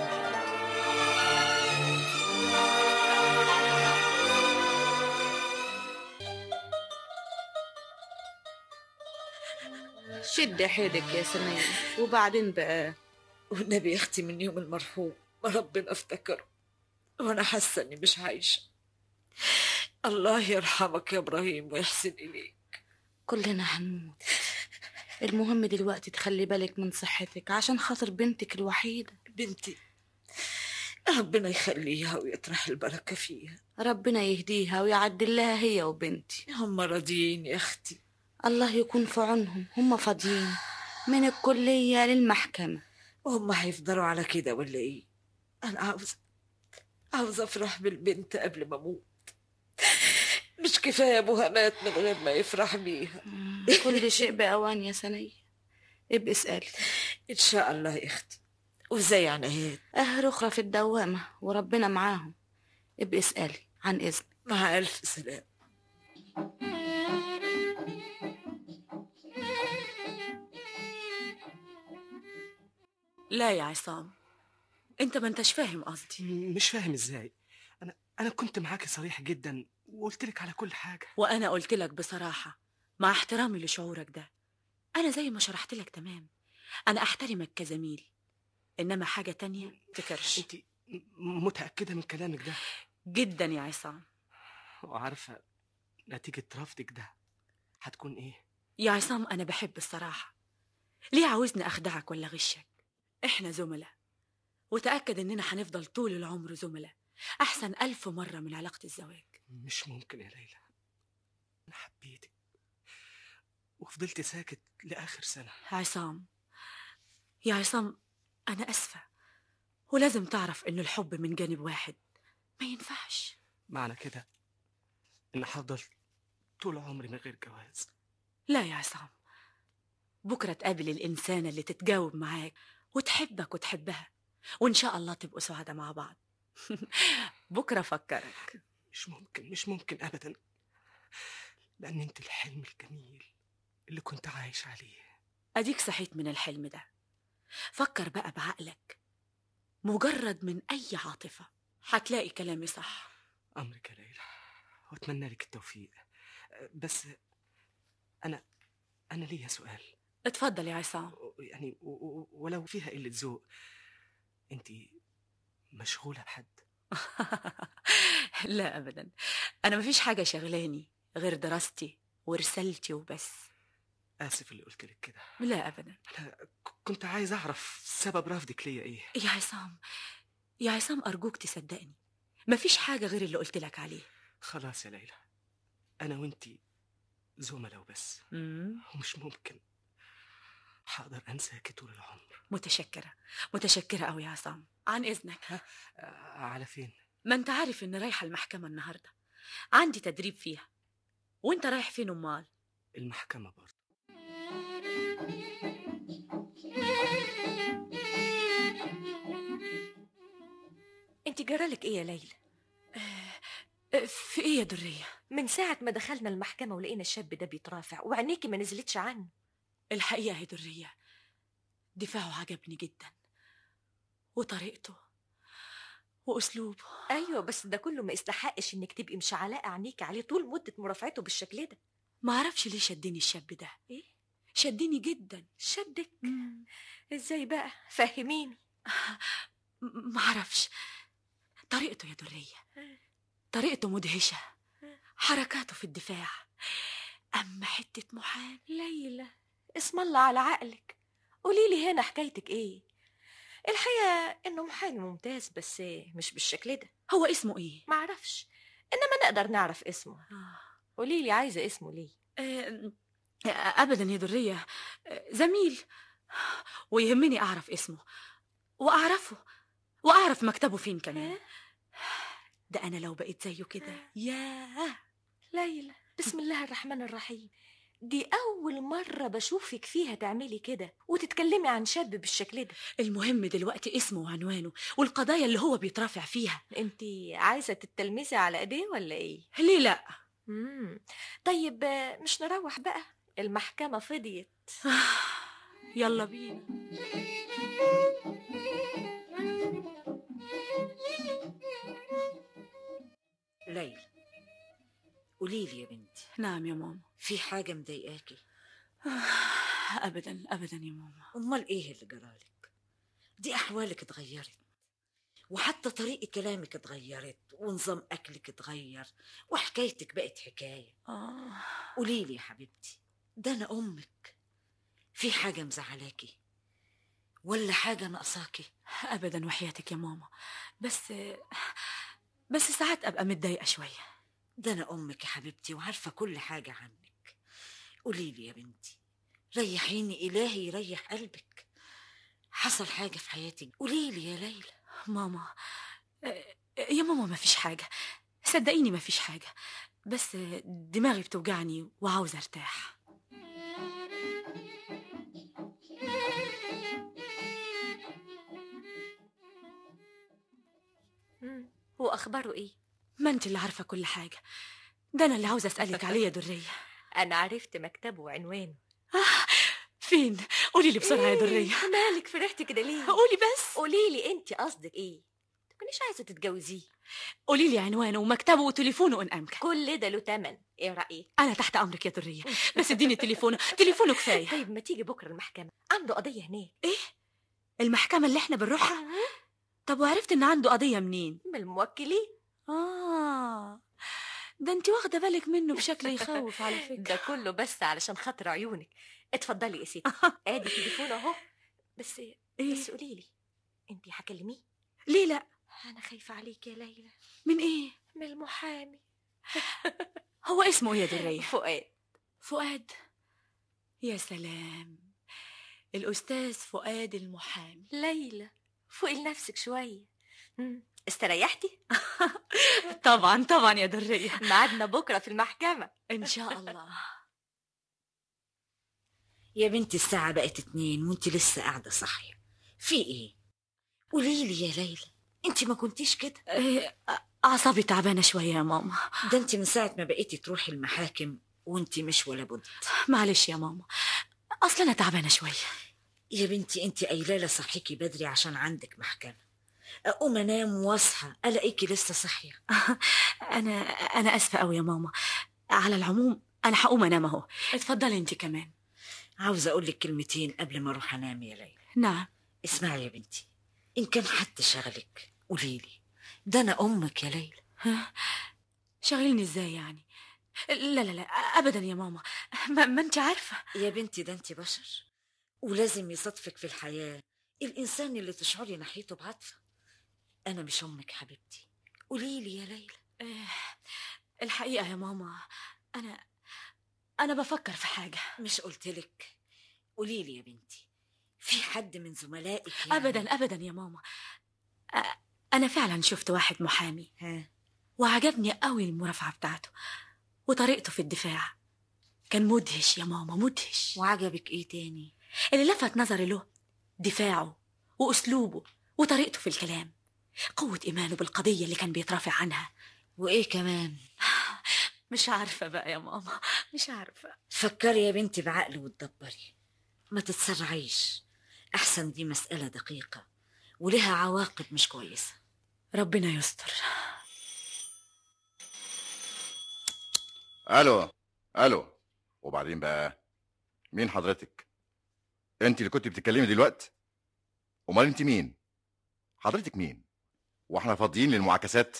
شد حيلك يا سنية، وبعدين بقى. والنبي يا اختي من يوم المرحوم ما ربنا افتكره وانا حاسه اني مش عايشه. الله يرحمك يا ابراهيم ويحسن اليك. كلنا هنموت، المهم دلوقتي تخلي بالك من صحتك عشان خاطر بنتك الوحيدة. بنتي ربنا يخليها ويطرح البركه فيها. ربنا يهديها ويعدل لها هي وبنتي. هم راضيين يا اختي. الله يكون في عونهم، هم فاضيين من الكلية للمحكمة. وهم هيفضلوا على كده ولا ايه؟ انا عاوزه افرح بالبنت قبل ما اموت. مش كفايه ابوها مات من غير ما يفرح بيها. كل شيء بأوان يا سنية. ابقي اسألي. ان شاء الله يا اختي. وازاي يعني هاد؟ رخرة في الدوامة وربنا معاهم. ابقي اسألي عن إذن. مع الف سلام. لا يا عصام، انت ما انتش فاهم قصدي. مش فاهم ازاي؟ انا كنت معاكي صريح جدا وقلت لك على كل حاجه. وانا قلت لك بصراحه مع احترامي لشعورك ده. انا زي ما شرحت لك تمام. انا احترمك كزميل، انما حاجه تانية تكرش. انت متاكده من كلامك ده؟ جدا يا عصام. وعارفه نتيجه رفضك ده هتكون ايه؟ يا عصام انا بحب الصراحه. ليه عاوزني اخدعك ولا غشك؟ احنا زملاء، وتأكد اننا هنفضل طول العمر زملاء، احسن 1000 مرة من علاقة الزواج. مش ممكن يا ليلى. انا حبيتك وفضلت ساكت لاخر سنة. عصام، يا عصام، انا اسفة، ولازم تعرف ان الحب من جانب واحد ما ينفعش. معنى كده ان هفضل طول عمري من غير جواز؟ لا يا عصام، بكرة تقابل الإنسانة اللي تتجاوب معاك وتحبك وتحبها، وإن شاء الله تبقوا سعداء مع بعض. بكرة فكرك. مش ممكن أبدا، لأن أنت الحلم الجميل اللي كنت عايش عليه. أديك صحيت من الحلم ده. فكر بقى بعقلك، مجرد من أي عاطفة هتلاقي كلامي صح. أمرك يا ليلى، وأتمنى لك التوفيق. بس أنا ليا سؤال. اتفضل يا عصام. يعني ولو فيها قلة ذوق، أنت مشغولة بحد؟ لا أبدا، أنا مفيش حاجة شغلاني غير دراستي ورسالتي وبس. آسف اللي قلت لك كده. لا أبدا، أنا كنت عايز أعرف سبب رفضك ليا إيه. يا عصام، يا عصام أرجوك تصدقني، مفيش حاجة غير اللي قلت لك عليه. خلاص يا ليلى، أنا وأنتي زملاء وبس. ومش ممكن هقدر أنساكي طول العمر. متشكرة، متشكرة أوي يا عصام. عن إذنك. على فين؟ ما أنت عارف إن رايحة المحكمة النهاردة، عندي تدريب فيها. وأنت رايح فين أمال؟ المحكمة برضه. انت جرالك ايه يا ليلى؟ في ايه يا درية؟ من ساعة ما دخلنا المحكمة ولقينا الشاب ده بيترافع وعينيكي ما نزلتش عنه. الحقيقة يا درية دفاعه عجبني جدا، وطريقته وأسلوبه. أيوة، بس ده كله ما يستحقش إنك تبقي مشعلقة عينيكي عليه طول مدة مرافعته بالشكل ده. ما عرفش ليه شدني الشاب ده. إيه؟ شدني جدا. شدك؟ إزاي بقى؟ فهميني. ما عرفش، طريقته يا درية، طريقته مدهشة، حركاته في الدفاع. أما حتة محامي. ليلى اسم الله على عقلك، قوليلي هنا حكايتك إيه؟ الحقيقة إنه محامي ممتاز، بس مش بالشكل ده. هو اسمه إيه؟ معرفش، إنما نقدر نعرف اسمه. قوليلي عايزة اسمه ليه؟ أبدا يا درية، زميل، ويهمني أعرف اسمه وأعرفه وأعرف مكتبه فين كمان. ده انا لو بقيت زيه كده ياه. ليلى، بسم الله الرحمن الرحيم، دي أول مرة بشوفك فيها تعملي كده وتتكلمي عن شاب بالشكل ده. المهم دلوقتي اسمه وعنوانه والقضايا اللي هو بيترافع فيها. انتي عايزة تتلمسي على ايديه ولا ايه؟ ليه لا؟ طيب مش نروح بقى، المحكمة فضيت. يلا بينا. ليلى، قوليلي يا بنتي. نعم يا ماما. في حاجة مضايقاكي؟ أبدا أبدا يا ماما. أمال إيه اللي جرالك؟ دي أحوالك اتغيرت، وحتى طريقة كلامك اتغيرت، ونظام أكلك اتغير، وحكايتك بقت حكاية. قوليلي يا حبيبتي، ده أنا أمك، في حاجة مزعلاكي ولا حاجة ناقصاكي؟ أبدا وحياتك يا ماما، بس ساعات أبقى متضايقة شوية. ده أنا أمك يا حبيبتي وعارفة كل حاجة عنك. قوليلي يا بنتي، ريحيني، إلهي يريح قلبك. حصل حاجة في حياتك؟ قوليلي يا ليلى. ماما، يا ماما ما فيش حاجة، صدقيني ما فيش حاجة، بس دماغي بتوجعني وعاوزة ارتاح. هو أخباره إيه؟ ما أنت اللي عارفة كل حاجة، ده أنا اللي عاوزة أسألك عليه يا درية. أنا عرفت مكتبه وعنوانه. فين؟ قولي لي بسرعة يا درية. مالك فرحتي كده ليه؟ قولي بس. قولي لي أنت قصدك إيه؟ تكونيش عايزة تتجوزيه. قولي لي عنوانه ومكتبه وتليفونه إن أمكن. كل ده له تمن، إيه رأيك؟ أنا تحت أمرك يا درية، بس اديني تليفونه كفاية. طيب ما تيجي بكرة المحكمة، عنده قضية هناك. إيه؟ المحكمة اللي إحنا بنروحها؟ طب وعرفت إن عنده قضية منين؟ من الموكلين. ده انت واخده بالك منه بشكل يخوف على فكره. ده كله بس علشان خاطر عيونك. اتفضلي يا ستي، ادي تليفونه اهو. بس بس قولي لي، انت هكلميه؟ ليه لا؟ انا خايفه عليك يا ليلى. من ايه؟ من المحامي. هو اسمه ايه يا درية؟ فؤاد. فؤاد؟ يا سلام، الاستاذ فؤاد المحامي. ليلى فوقي لنفسك شويه. استريحتي؟ طبعا طبعا يا درية. ميعادنا بكرة في المحكمة إن شاء الله. يا بنتي الساعة بقت 2 وانت لسه قاعدة صاحية، في ايه؟ قوليلي يا ليلى، انت ما كنتيش كده؟ أعصابي تعبانة شوية يا ماما. ده انت من ساعة ما بقيتي تروحي المحاكم وانت مش ولا بد. معلش يا ماما، أصلا أنا تعبانة شوية. يا بنتي انت قايله لي صحيكي بدري عشان عندك محكمة، اقوم انام واصحى الاقيكي لسه صاحيه. انا اسفه قوي يا ماما، على العموم انا هقوم انام اهو. اتفضلي انت كمان. عاوزه اقول لك كلمتين قبل ما اروح انام يا ليلى. نعم. اسمعي يا بنتي، ان كان حد شغلك قوليلي، ده انا امك يا ليلى. شغلني ازاي يعني؟ لا لا لا ابدا يا ماما، ما انت عارفه يا بنتي ده انت بشر، ولازم يصادفك في الحياه الانسان اللي تشعري ناحيته بعطفه. أنا مش أمك حبيبتي، قوليلي يا ليلى. الحقيقة يا ماما أنا بفكر في حاجة. مش قلتلك؟ قوليلي يا بنتي، في حد من زملائك يعني؟ أبدا أبدا يا ماما، أنا فعلا شفت واحد محامي وعجبني قوي المرافعة بتاعته وطريقته في الدفاع، كان مدهش يا ماما، مدهش. وعجبك إيه تاني؟ اللي لفت نظري له دفاعه وأسلوبه وطريقته في الكلام، قوة إيمانه بالقضية اللي كان بيترافع عنها. وإيه كمان؟ مش عارفة بقى يا ماما، مش عارفة. فكري يا بنتي بعقل وتدبري، ما تتسرعيش، أحسن دي مسألة دقيقة ولها عواقب مش كويسة. ربنا يستر. ألو، وبعدين بقى مين حضرتك؟ انت اللي كنت بتتكلمي دلوقتي؟ امال انت مين؟ حضرتك مين؟ واحنا فاضيين للمعاكسات؟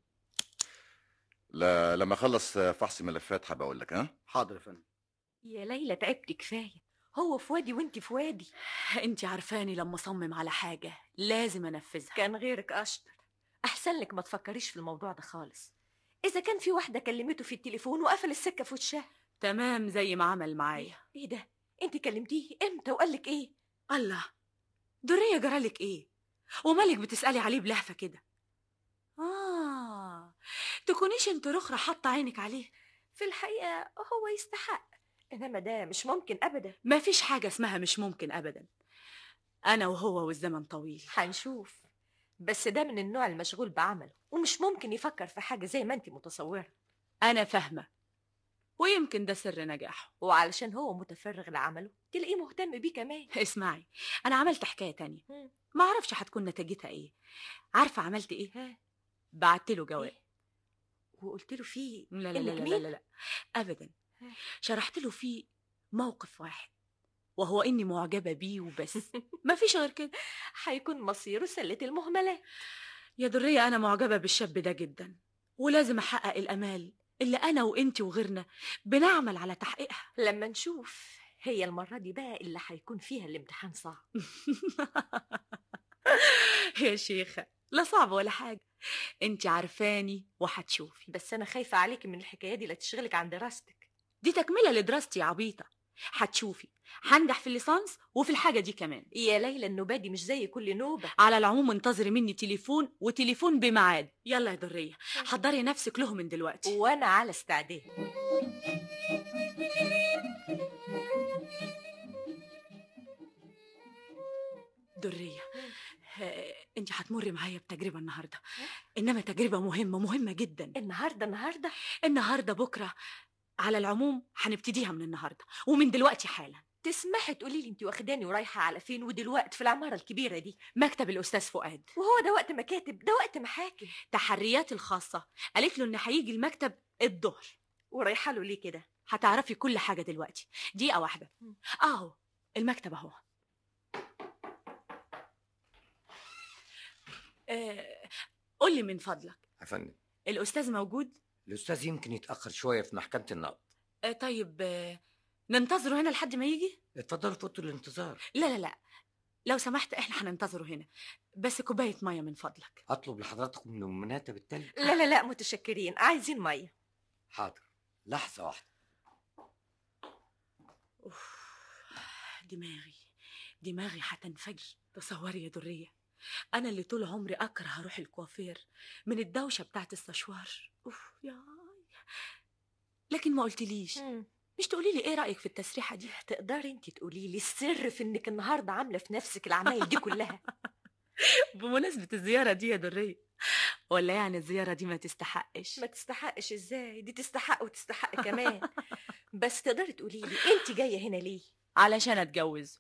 لا، لما اخلص فحص ملفات هبقى اقول لك. حاضر يا فندم. يا ليلى تعبتي كفايه، هو في وادي وانت في وادي. انت عارفاني لما اصمم على حاجه لازم انفذها. كان غيرك اشطر، احسن لك ما تفكريش في الموضوع ده خالص. اذا كان في واحده كلمته في التليفون وقفل السكه في وشها تمام زي ما عمل معايا. ايه ده؟ انت كلمتيه امتى وقال لك ايه؟ الله، درية جرالك ايه ومالك بتسالي عليه بلهفه كده؟ تكونيش انت رخرة حاطة عينك عليه. في الحقيقة هو يستحق، إنما ده مش ممكن أبدا. ما فيش حاجة اسمها مش ممكن أبدا. أنا وهو والزمن طويل. هنشوف. بس ده من النوع المشغول بعمله ومش ممكن يفكر في حاجة زي ما انت متصورة. أنا فاهمة، ويمكن ده سر نجاحه. وعلشان هو متفرغ لعمله تلاقيه مهتم بيه كمان. اسمعي، أنا عملت حكاية تانية ما أعرفش هتكون نتيجتها إيه. عارفة عملت إيه؟ بعت له جواب. إيه؟ وقلت له فيه لا لا لا لا, لا لا أبدا. شرحت له فيه موقف واحد، وهو إني معجبة بيه وبس. ما فيش غير كده. هيكون مصيره سلة المهملات. يا درية، أنا معجبة بالشاب ده جدا، ولازم أحقق الأمال اللي أنا وإنتي وغيرنا بنعمل على تحقيقها. لما نشوف. هي المرة دي بقى اللي هيكون فيها الامتحان صعب. يا شيخة، لا صعب ولا حاجة، انتي عارفاني وهتشوفي. بس أنا خايفة عليكي من الحكاية دي لا تشغلك عن دراستك. دي تكملة لدراستي يا عبيطة. هتشوفي هنجح في الليسانس وفي الحاجة دي كمان. يا ليلى، النوبة دي مش زي كل نوبة. على العموم انتظري مني تليفون، وتليفون بميعاد. يلا يا درية، حضري نفسك له من دلوقتي. وأنا على استعداد. درية، انت هتمري معايا بتجربة النهاردة، انما تجربة مهمة جدا. النهاردة بكرة. على العموم هنبتديها من النهاردة ومن دلوقتي حالا. تسمحي تقولي لي انت واخداني ورايحة على فين ودلوقتي في العمارة الكبيرة دي؟ مكتب الأستاذ فؤاد. وهو ده وقت مكاتب؟ ده وقت محاكم. تحريات الخاصة قالت له ان هيجي المكتب الظهر. ورايحة له ليه كده؟ هتعرفي كل حاجة دلوقتي. دقيقة واحدة. اهو المكتب اهو. قولي من فضلك. يا فندم، الأستاذ موجود؟ الأستاذ يمكن يتأخر شوية في محكمة النقض. طيب ننتظره هنا لحد ما يجي؟ اتفضلوا في أوضة الانتظار. لا لو سمحت، احنا هننتظره هنا، بس كوباية مية من فضلك. أطلب لحضراتكم من المناتة بالتالي؟ لا متشكرين، عايزين مية. حاضر، لحظة واحدة. دماغي هتنفجر. تصوري يا درية، أنا اللي طول عمري أكره أروح الكوافير من الدوشة بتاعت السشوار. لكن ما قلتليش. مش تقولي لي ايه رأيك في التسريحة دي؟ تقدري انت تقولي لي السر في انك النهاردة عاملة في نفسك العمايل دي كلها؟ بمناسبة الزيارة دي يا درية، ولا يعني الزيارة دي ما تستحقش؟ ما تستحقش ازاي؟ دي تستحق وتستحق كمان. بس تقدري تقولي لي انت جاية هنا ليه؟ علشان اتجوزه.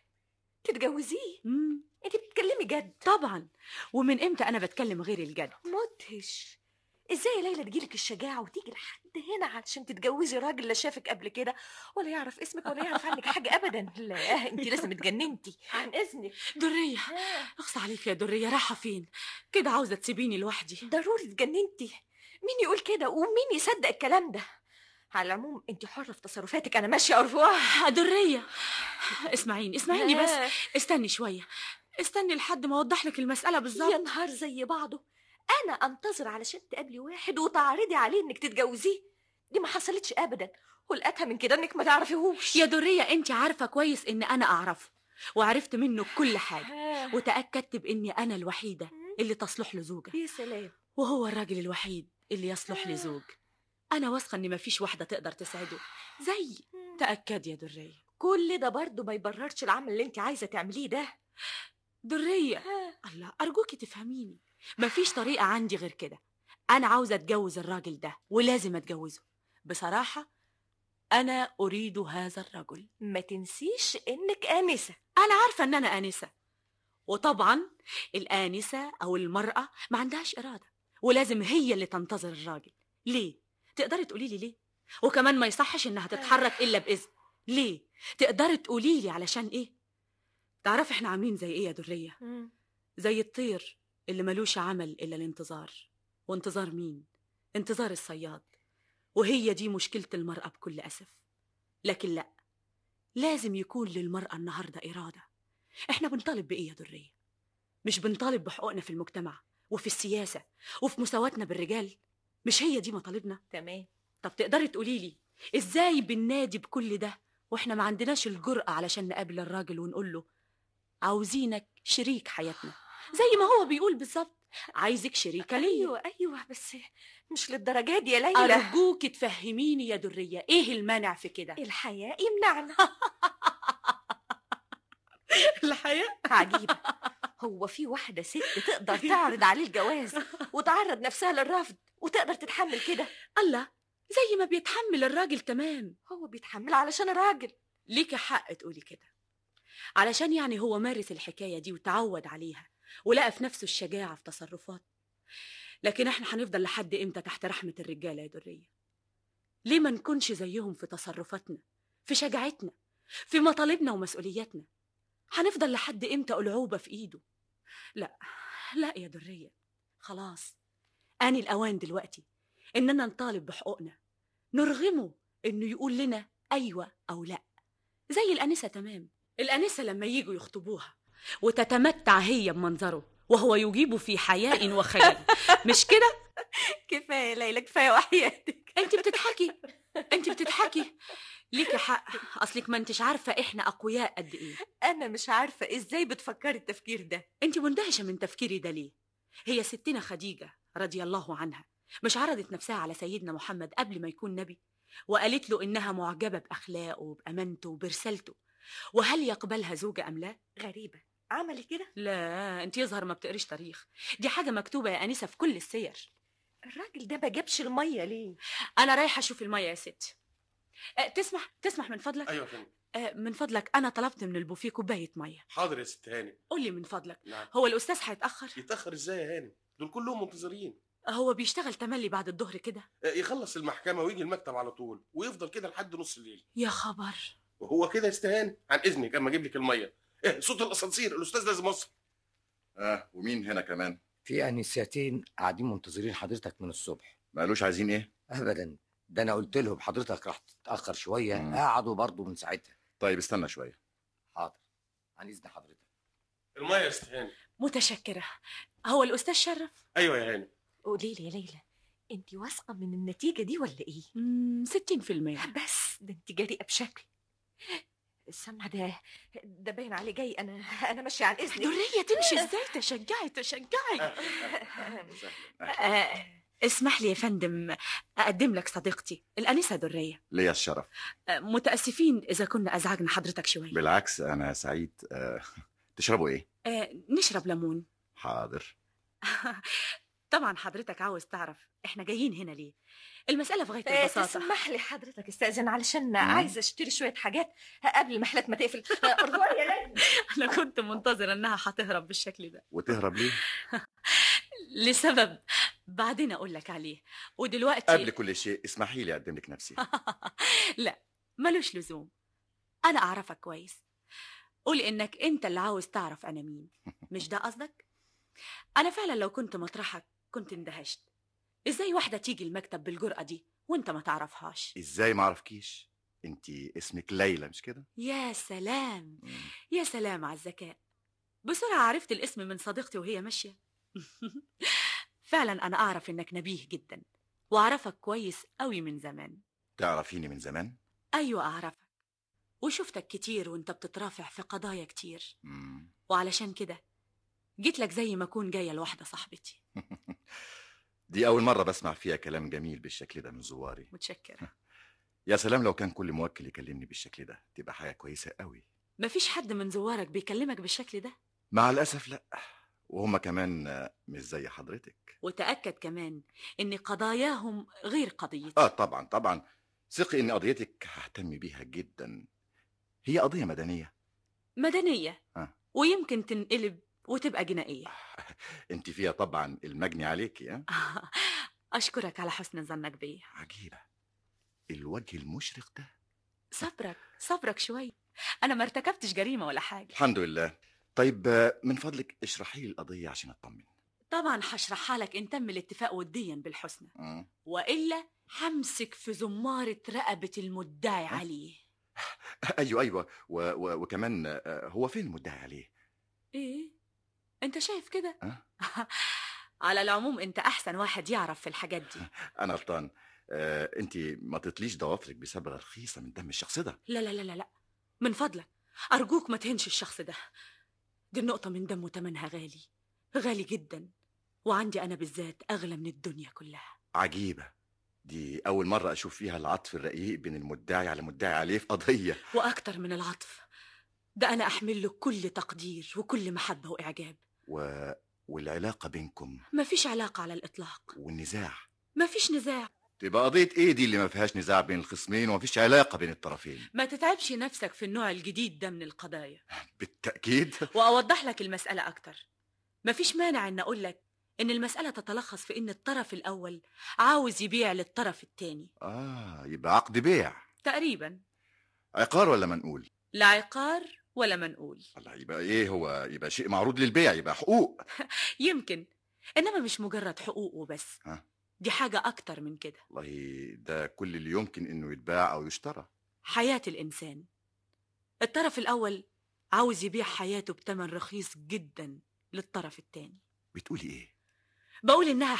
تتجوزيه؟ انت بتتكلمي جد؟ طبعا، ومن امتى انا بتكلم غير الجد؟ مدهش. ازاي يا ليلى تجيلك الشجاعة وتيجي لحد هنا علشان تتجوزي راجل لا شافك قبل كده ولا يعرف اسمك ولا يعرف عنك حاجة ابدا؟ لا، انت لازم اتجننتي. عن اذنك. درية، اخص عليك يا درية، رايحة فين كده؟ عاوزة تسيبيني لوحدي؟ ضروري اتجننتي. مين يقول كده ومين يصدق الكلام ده؟ على العموم انت حرة في تصرفاتك، انا ماشية ارفوها. درية، اسمعيني بس. استني شوية، استني لحد ما اوضح لك المسألة بالظبط. يا نهار زي بعضه. انا انتظر علشان تقابلي واحد وتعرضي عليه انك تتجوزيه؟ دي ما حصلتش ابدا، والاتها من كده انك ما تعرفيهوش. يا درية، انت عارفة كويس ان انا اعرفه، وعرفت منه كل حاجة، وتأكدت باني انا الوحيدة اللي تصلح له زوجة. يا سلام. وهو الراجل الوحيد اللي يصلح لي زوج. انا واثقة ان مفيش واحدة تقدر تساعده زي. تأكد يا درية. كل ده برضه ما يبررش العمل اللي انت عايزة تعمليه ده. درية، الله أرجوكي تفهميني، مفيش طريقة عندي غير كده. أنا عاوزة أتجوز الراجل ده ولازم أتجوزه. بصراحة أنا أريد هذا الرجل. ما تنسيش إنك آنسة. أنا عارفة إن أنا آنسة، وطبعا الآنسة أو المرأة ما عندهاش إرادة، ولازم هي اللي تنتظر الراجل. ليه؟ تقدري تقولي لي ليه؟ وكمان ما يصحش إنها تتحرك إلا بإذن. ليه؟ تقدري تقولي لي علشان إيه؟ تعرفي إحنا عاملين زي إيه يا درية؟ زي الطير اللي ملوش عمل إلا الانتظار. وانتظار مين؟ انتظار الصياد. وهي دي مشكلة المرأة بكل أسف. لكن لا، لازم يكون للمرأة النهاردة إرادة. إحنا بنطالب بإيه يا درية؟ مش بنطالب بحقوقنا في المجتمع وفي السياسة وفي مساواتنا بالرجال؟ مش هي دي مطالبنا؟ تمام. طب تقدري تقولي لي إزاي بننادي بكل ده وإحنا ما عندناش الجرأة علشان نقابل الراجل ونقول له عاوزينك شريك حياتنا زي ما هو بيقول بالظبط؟ عايزك شريكة ليا. ايوه بس مش للدرجة دي يا ليلى. أرجوك تفهميني يا درية، إيه المانع في كده؟ الحياة يمنعنا. الحياة عجيبة، هو في واحدة ست تقدر تعرض عليه الجواز وتعرض نفسها للرفض وتقدر تتحمل كده؟ الله، زي ما بيتحمل الراجل تمام. هو بيتحمل علشان راجل. ليك حق تقولي كده، علشان يعني هو مارس الحكاية دي وتعود عليها ولقى في نفسه الشجاعة في تصرفات. لكن احنا هنفضل لحد امتى تحت رحمة الرجالة يا درية؟ ليه ما نكونش زيهم في تصرفاتنا، في شجاعتنا، في مطالبنا ومسؤولياتنا؟ هنفضل لحد امتى ألعوبة في ايده؟ لا يا درية، خلاص آن الأوان دلوقتي إننا نطالب بحقوقنا، نرغمه إنه يقول لنا أيوة أو لا، زي الأنسة تمام. الأنسة لما يجوا يخطبوها وتتمتع هي بمنظره وهو يجيب في حياء وخجل، مش كده؟ كفاية ليلى، كفاية وحياتك. انت بتضحكي. ليكي حق، اصلك ما انتش عارفه احنا اقوياء قد ايه. انا مش عارفه ازاي بتفكري التفكير ده. انت مندهشه من تفكيري ده ليه؟ هي ستنا خديجه رضي الله عنها مش عرضت نفسها على سيدنا محمد قبل ما يكون نبي، وقالت له انها معجبه باخلاقه وبامانته وبرسالته، وهل يقبلها زوجة ام لا؟ غريبه، عملي كده؟ لا، انت يظهر ما بتقريش تاريخ، دي حاجه مكتوبه يا انسه في كل السير. الراجل ده ما جابش الميه ليه؟ انا رايحه اشوف الميه يا ستي. تسمح من فضلك؟ ايوه يا فندم. من فضلك انا طلبت من البوفيه كوبايه ميه. حاضر يا ست هانم. قول لي من فضلك. نعم. هو الاستاذ هيتاخر؟ يتاخر ازاي يا هانم؟ دول كلهم منتظرين. هو بيشتغل تملي بعد الظهر كده؟ يخلص المحكمه ويجي المكتب على طول ويفضل كده لحد نص الليل. يا خبر. وهو كده يا ست هانم، عن اذنك اما اجيب لك الميه. صوت الاسانسير، الاستاذ لازم يوصل. ومين هنا كمان؟ في انساتين قاعدين منتظرين حضرتك من الصبح. ما قالوش عايزين ايه؟ ابدا، ده انا قلت لهم حضرتك راح تتاخر شويه، قعدوا برضه من ساعتها. طيب استنى شويه. حاضر، عن اذن حضرتك. الميه يا ست هانم. متشكره. هو الاستاذ شرف؟ ايوه يا هانم. قولي لي يا ليلى، انت واثقه من النتيجه دي ولا ايه؟ 60%. بس ده انت جريئه بشكل. السمع ده باين عليه جاي. انا ماشيه عن اذنك. درية تمشي ازاي؟ تشجعي. اسمح لي يا فندم اقدم لك صديقتي الانسه درية. ليا الشرف. متاسفين اذا كنا ازعجنا حضرتك شويه. بالعكس انا سعيد. تشربوا ايه؟ نشرب ليمون. حاضر. طبعا حضرتك عاوز تعرف احنا جايين هنا ليه. المسألة في غاية البساطة. تسمح لي حضرتك استأذن علشان عايزة اشتري شوية حاجات قبل المحلات ما تقفل. أرجوك يا ليلى. أنا كنت منتظرة إنها هتهرب بالشكل ده. وتهرب ليه؟ لسبب بعدين أقول لك عليه. ودلوقتي قبل كل شيء اسمحي لي أقدم لك نفسي. لا ملوش لزوم، أنا أعرفك كويس. قول إنك أنت اللي عاوز تعرف أنا مين، مش ده قصدك؟ أنا فعلا لو كنت مطرحك كنت اندهشت. ازاي واحدة تيجي المكتب بالجرأة دي وانت ما تعرفهاش؟ ازاي ما اعرفكيش؟ انت اسمك ليلى مش كده؟ يا سلام. يا سلام على الذكاء، بسرعة عرفت الاسم من صديقتي وهي ماشية. فعلا انا اعرف انك نبيه جدا واعرفك كويس قوي من زمان. تعرفيني من زمان؟ ايوه اعرفك، وشفتك كتير وانت بتترافع في قضايا كتير. وعلشان كده جيت لك زي ما اكون جاية لواحدة صاحبتي. دي أول مرة بسمع فيها كلام جميل بالشكل ده من زواري. متشكرة. يا سلام لو كان كل موكل يكلمني بالشكل ده تبقى حاجة كويسة قوي. مفيش حد من زوارك بيكلمك بالشكل ده؟ مع الأسف لا، وهم كمان مش زي حضرتك. وتأكد كمان إن قضاياهم غير قضيتي. طبعا ثقي إن قضيتك ههتم بيها جدا. هي قضية مدنية. ويمكن تنقلب وتبقى جنائية. انت فيها طبعا المجني عليكي. أشكرك على حسن ظنك بيه. عجيبة الوجه المشرق ده. صبرك شوي، أنا ما ارتكبتش جريمة ولا حاجة. الحمد لله. طيب من فضلك اشرحي لي القضية عشان أطمن. طبعا هشرحها لك إن تم الاتفاق وديا بالحسنى، وإلا همسك في زمارة رقبة المدعي عليه. أيوة وكمان هو فين المدعي عليه؟ إيه؟ أنت شايف كده؟ على العموم أنت أحسن واحد يعرف في الحاجات دي. أنا غلطان. أنت ما تطليش ضوافرك بصبغة رخيصة من دم الشخص ده. لا من فضلك أرجوك ما تهنش الشخص ده. دي النقطة من دمه تمنها غالي جدا. وعندي أنا بالذات أغلى من الدنيا كلها. عجيبة، دي أول مرة أشوف فيها العطف الرقيق بين المدعي على مدعي عليه في قضية. وأكتر من العطف ده، أنا أحمل له كل تقدير وكل محبة وإعجاب. والعلاقة بينكم؟ مفيش علاقة على الإطلاق. والنزاع؟ مفيش نزاع. تبقى قضية إيه دي اللي ما فيهاش نزاع بين الخصمين ومفيش علاقة بين الطرفين؟ ما تتعبش نفسك في النوع الجديد ده من القضايا. بالتأكيد. وأوضح لك المسألة أكتر. مفيش مانع إن أقول لك إن المسألة تتلخص في إن الطرف الأول عاوز يبيع للطرف التاني. يبقى عقد بيع تقريبا. عقار ولا منقول؟ لا عقار ولا منقول. الله، يبقى إيه هو؟ يبقى شيء معروض للبيع، يبقى حقوق. يمكن، إنما مش مجرد حقوق وبس. دي حاجة أكتر من كده. والله ده كل اللي يمكن إنه يتباع أو يشترى. حياة الإنسان. الطرف الأول عاوز يبيع حياته بتمن رخيص جدا للطرف التاني. بتقولي إيه؟ بقول إنها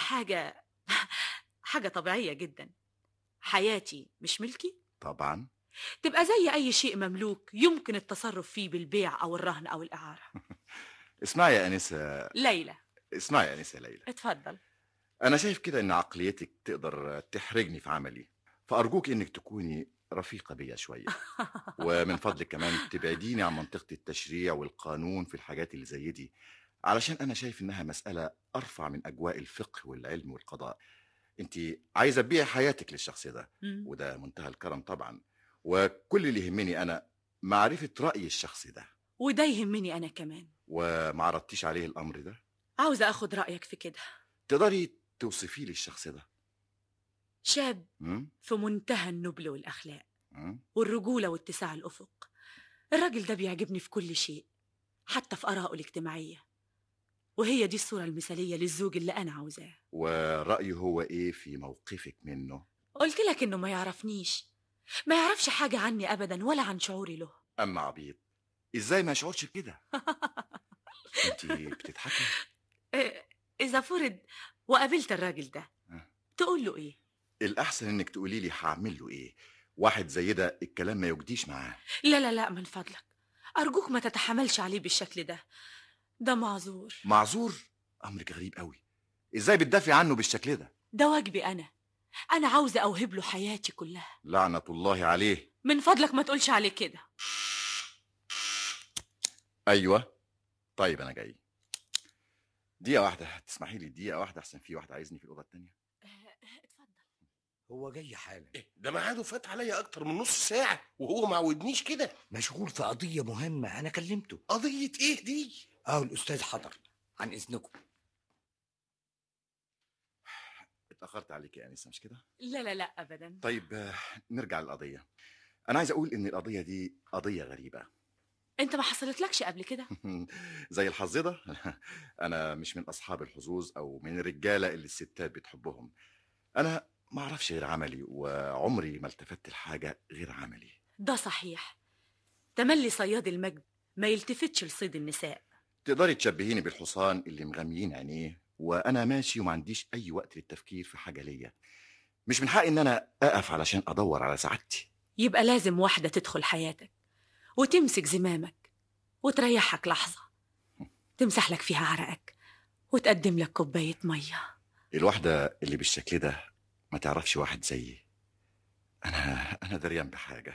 حاجة طبيعية جدا. حياتي مش ملكي؟ طبعا. تبقى زي أي شيء مملوك يمكن التصرف فيه بالبيع أو الرهن أو الإعارة. اسمعي يا أنسة ليلى. اسمعي يا أنسة ليلى. اتفضل. أنا شايف كده إن عقليتك تقدر تحرجني في عملي، فأرجوك إنك تكوني رفيقة بيا شوية. ومن فضلك كمان تبعديني عن منطقة التشريع والقانون في الحاجات اللي زي دي، علشان أنا شايف إنها مسألة أرفع من أجواء الفقه والعلم والقضاء. أنت عايزة تبيعي حياتك للشخص ده، وده منتهى الكرم طبعا، وكل اللي يهمني أنا معرفة رأي الشخص ده. وده يهمني أنا كمان. وما عرضتيش عليه الأمر ده؟ عاوزة أخد رأيك في كده. تقدري توصفي لي الشخص ده؟ شاب في منتهى النبل والأخلاق والرجولة واتساع الأفق. الراجل ده بيعجبني في كل شيء، حتى في آرائه الاجتماعية، وهي دي الصورة المثالية للزوج اللي أنا عاوزاه. ورأيه هو إيه في موقفك منه؟ قلت لك إنه ما يعرفنيش، ما يعرفش حاجة عني أبدا ولا عن شعوري له. أما عبيط، إزاي ما يشعرش بكده؟ أنت بتضحكي؟ إذا فرض وقابلت الراجل ده تقول له إيه؟ الأحسن إنك تقولي لي هعمل له إيه. واحد زي ده الكلام ما يجديش معاه. لا لا لا، من فضلك أرجوك ما تتحملش عليه بالشكل ده. ده معذور. معذور؟ أمر غريب قوي. إزاي بتدافع عنه بالشكل ده؟ ده واجبي أنا عاوزة أوهب له حياتي كلها. لعنة الله عليه. من فضلك ما تقولش عليه كده. أيوة، طيب أنا جاي. دقيقة واحدة، تسمحي لي دقيقة واحدة، أحسن في واحد عايزني في الأوضة التانية. اتفضل. هو جاي حالا. ده ميعاده فات عليا اكتر من نص ساعة وهو ما عودنيش كده. مشغول في قضية مهمة، أنا كلمته. قضية إيه دي؟ الأستاذ حضر، عن إذنكم. اتأخرت عليك يا أنسة مش كده؟ لا لا لا أبدا. طيب نرجع للقضية. أنا عايز أقول إن القضية دي قضية غريبة. أنت ما حصلتلكش قبل كده؟ زي الحظ ده؟ أنا مش من أصحاب الحظوظ أو من الرجالة اللي الستات بتحبهم. أنا ما أعرفش غير عملي، وعمري ما التفت لحاجة غير عملي. ده صحيح. تملي صياد المجد ما يلتفتش لصيد النساء. تقدري تشبهيني بالحصان اللي مغميين عينيه وأنا ماشي وما عنديش أي وقت للتفكير في حاجة ليا. مش من حقي إن أنا أقف علشان أدور على سعادتي. يبقى لازم واحدة تدخل حياتك وتمسك زمامك وتريحك لحظة، تمسح لك فيها عرقك وتقدم لك كوباية مية. الواحدة اللي بالشكل ده ما تعرفش واحد زيي. أنا دريان بحاجة.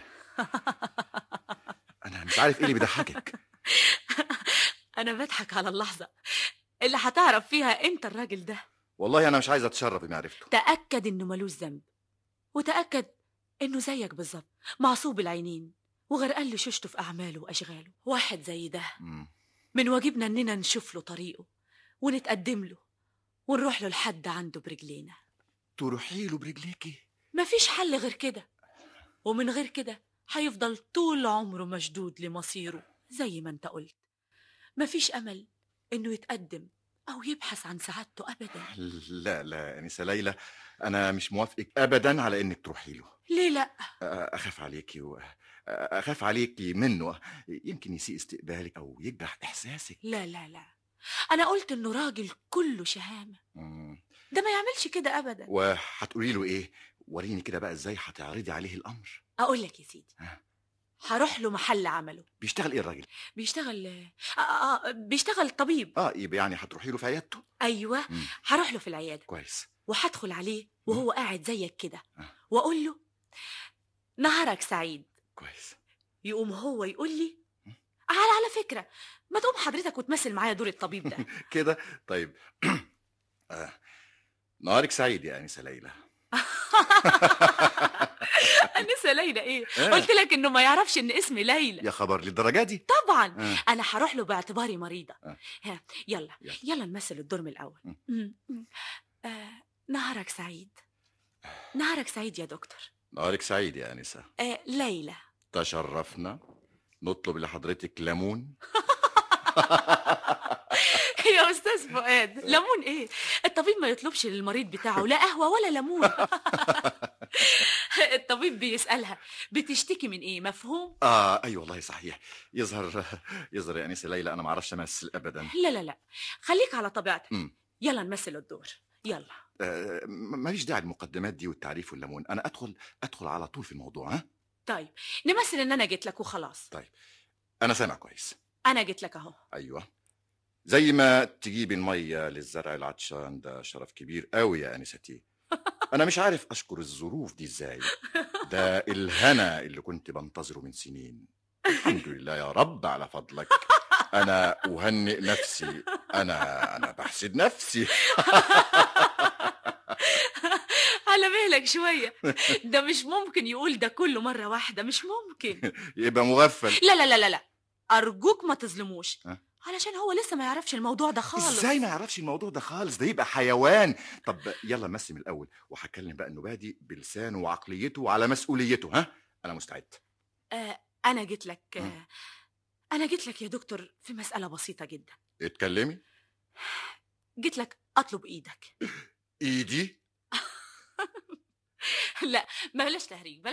أنا مش عارف إيه اللي بيضحكك. أنا بضحك على اللحظة اللي هتعرف فيها أنت الراجل ده. والله أنا مش عايز أتشرف بمعرفته. تأكد إنه ملوش ذنب، وتأكد إنه زيك بالظبط، معصوب العينين وغرقان له شوشته في أعماله وأشغاله. واحد زي ده من واجبنا إننا نشوف له طريقه ونتقدم له ونروح له لحد عنده برجلينا. تروحي له برجليكي؟ مفيش حل غير كده، ومن غير كده هيفضل طول عمره مشدود لمصيره زي ما انت قلت. مفيش أمل إنه يتقدم أو يبحث عن سعادته أبدا. لا لا أنسة ليلى، أنا مش موافقك أبدا على إنك تروحي له. ليه لا؟ أخاف عليكي أخاف عليكي منه، يمكن يسيء استقبالك أو يجرح إحساسك. لا لا لا، أنا قلت إنه راجل كله شهامة. ده ما يعملش كده أبدا. وهتقولي له إيه؟ وريني كده بقى إزاي هتعرضي عليه الأمر. أقول لك يا سيدي، هروح له محل عمله. بيشتغل ايه الراجل؟ بيشتغل طبيب. يبقى يعني هتروحي له في عيادته؟ ايوه. هروح له في العياده. كويس. وهدخل عليه وهو قاعد زيك كده واقول له نهارك سعيد. كويس. يقوم هو يقول لي على فكره ما تقوم حضرتك وتمثل معايا دور الطبيب ده. كده طيب. نهارك سعيد يا انسه ليلى. انسه ليلى ايه؟ قلت لك انه ما يعرفش ان اسمي ليلى. يا خبر للدرجه دي؟ طبعا. انا هروح له باعتباري مريضه. يلا نمثل الدور من الاول. نهارك سعيد. نهارك سعيد يا دكتور. نهارك سعيد يا انسه. ليلى. تشرفنا. نطلب لحضرتك ليمون. يا استاذ فؤاد، ليمون ايه؟ الطبيب ما يطلبش للمريض بتاعه لا قهوه ولا ليمون. الطبيب بيسالها بتشتكي من ايه، مفهوم؟ ايوه والله صحيح. يظهر يا انسه ليلى انا ما اعرفش امثل ابدا. لا خليك على طبيعتك. يلا نمثل الدور. يلا. ماليش داعي المقدمات دي والتعريف والليمون. انا ادخل على طول في الموضوع. طيب نمثل ان انا جيت لك وخلاص. طيب انا سامع كويس. انا جيت لك اهو. ايوه. زي ما تجيب الميه للزرع العطشان، ده شرف كبير قوي يا انستي. انا مش عارف اشكر الظروف دي ازاي. ده الهنا اللي كنت بنتظره من سنين. الحمد لله يا رب على فضلك. انا اهنئ نفسي. انا بحسد نفسي. على بالك شويه. ده مش ممكن يقول ده كله مره واحده، مش ممكن. يبقى مغفل. لا ارجوك ما تظلموش. علشان هو لسه ما يعرفش الموضوع ده خالص. ازاي ما يعرفش الموضوع ده خالص؟ ده يبقى حيوان. طب يلا نمثل من الاول، وهكلم بقى النبادي بلسانه وعقليته وعلى مسؤوليته. انا مستعد. انا جيت لك يا دكتور في مسألة بسيطة جدا. اتكلمي. جيت لك اطلب ايدك. ايدي؟ لا بلاش تهريج.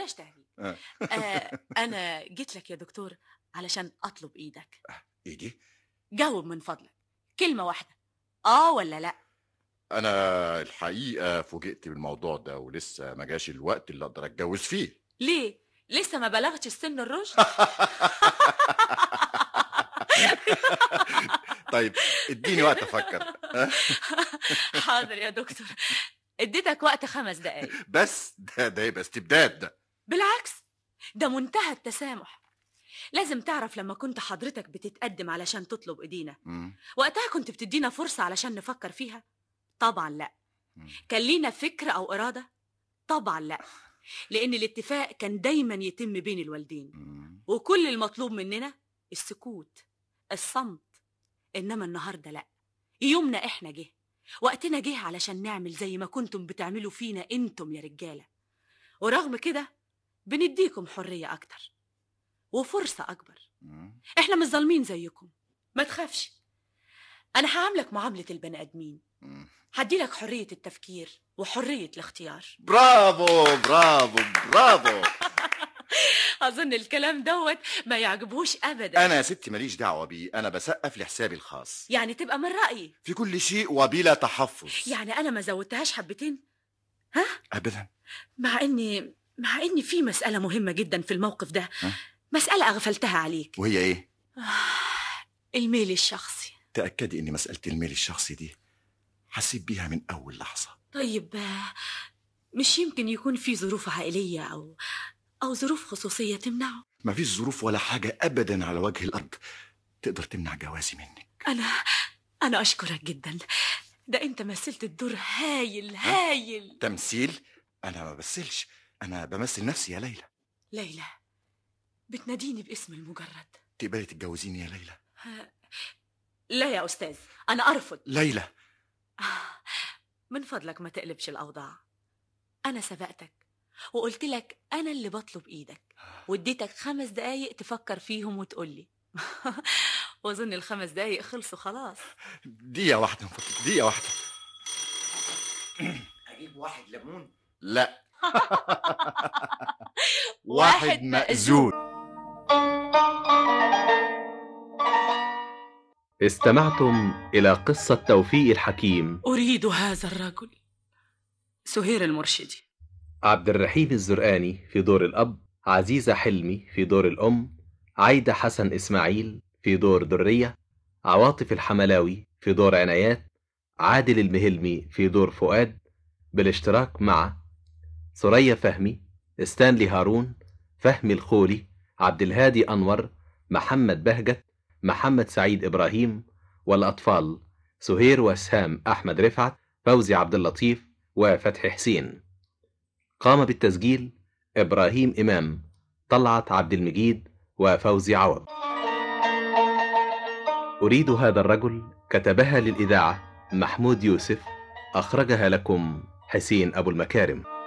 انا جيت لك يا دكتور علشان اطلب ايدك. ايدي؟ جاوب من فضلك، كلمة واحدة، ولا لا؟ انا الحقيقة فوجئت بالموضوع ده ولسه ما جاش الوقت اللي اقدر اتجوز فيه. ليه؟ لسه ما بلغتش السن الرشد؟ طيب اديني وقت افكر. حاضر يا دكتور، اديتك وقت 5 دقايق بس. ده يبقى استبداد. ده بالعكس، ده منتهى التسامح. لازم تعرف لما كنت حضرتك بتتقدم علشان تطلب ايدينا، وقتها كنت بتدينا فرصة علشان نفكر فيها؟ طبعا لا. كان لينا فكر او ارادة؟ طبعا لا، لان الاتفاق كان دايما يتم بين الوالدين، وكل المطلوب مننا السكوت، الصمت. انما النهارده لا، يومنا احنا جه، وقتنا جه علشان نعمل زي ما كنتم بتعملوا فينا انتم يا رجاله. ورغم كده بنديكم حريه اكتر وفرصه اكبر. احنا مش ظالمين زيكم، ما تخافش. انا هعاملك معامله البني ادمين، هديلك حريه التفكير وحريه الاختيار. برافو برافو برافو. اظن الكلام دوت ما يعجبهوش ابدا. انا يا ستي ماليش دعوه بيه، انا بسقف لحسابي الخاص. يعني تبقى من رايي في كل شيء وبلا تحفظ. يعني انا ما زودتهاش حبتين؟ ها ابدا. مع اني في مساله مهمه جدا في الموقف ده. مساله اغفلتها عليك. وهي ايه؟ الميل الشخصي. تاكدي ان مساله الميل الشخصي دي حسيت بيها من اول لحظه. طيب مش يمكن يكون في ظروف عائليه او ظروف خصوصيه تمنعه؟ مفيش ظروف ولا حاجه ابدا على وجه الارض تقدر تمنع جوازي منك. انا اشكرك جدا، ده انت مثلت الدور هايل. تمثيل؟ انا ما بمثلش، انا بمثل نفسي يا ليلى. ليلى؟ بتناديني باسم المجرد؟ تقبلي تتجوزيني يا ليلى؟ لا يا استاذ، انا ارفض. ليلى من فضلك ما تقلبش الاوضاع. انا سبقتك وقلت لك انا اللي بطلب ايدك، واديتك 5 دقايق تفكر فيهم وتقولي. واظن ال5 دقايق خلصوا خلاص. دقيقة واحدة من فضلك، دقيقة واحدة. اجيب 1 ليمون؟ لا. 1 مأذون. استمعتم إلى قصة توفيق الحكيم. أريد هذا الرجل. سهير المرشدي. عبد الرحيم الزرقاني في دور الأب، عزيزة حلمي في دور الأم، عايدة حسن إسماعيل في دور درية، عواطف الحملاوي في دور عنايات، عادل المهلمي في دور فؤاد، بالاشتراك مع ثريا فهمي، ستانلي هارون، فهمي الخولي، عبد الهادي أنور، محمد بهجت، محمد سعيد إبراهيم، والأطفال سهير وسهام أحمد رفعت، فوزي عبد اللطيف، وفتحي حسين. قام بالتسجيل إبراهيم إمام، طلعت عبد المجيد، وفوزي عوض. أريد هذا الرجل كتبها للإذاعة محمود يوسف، أخرجها لكم حسين أبو المكارم.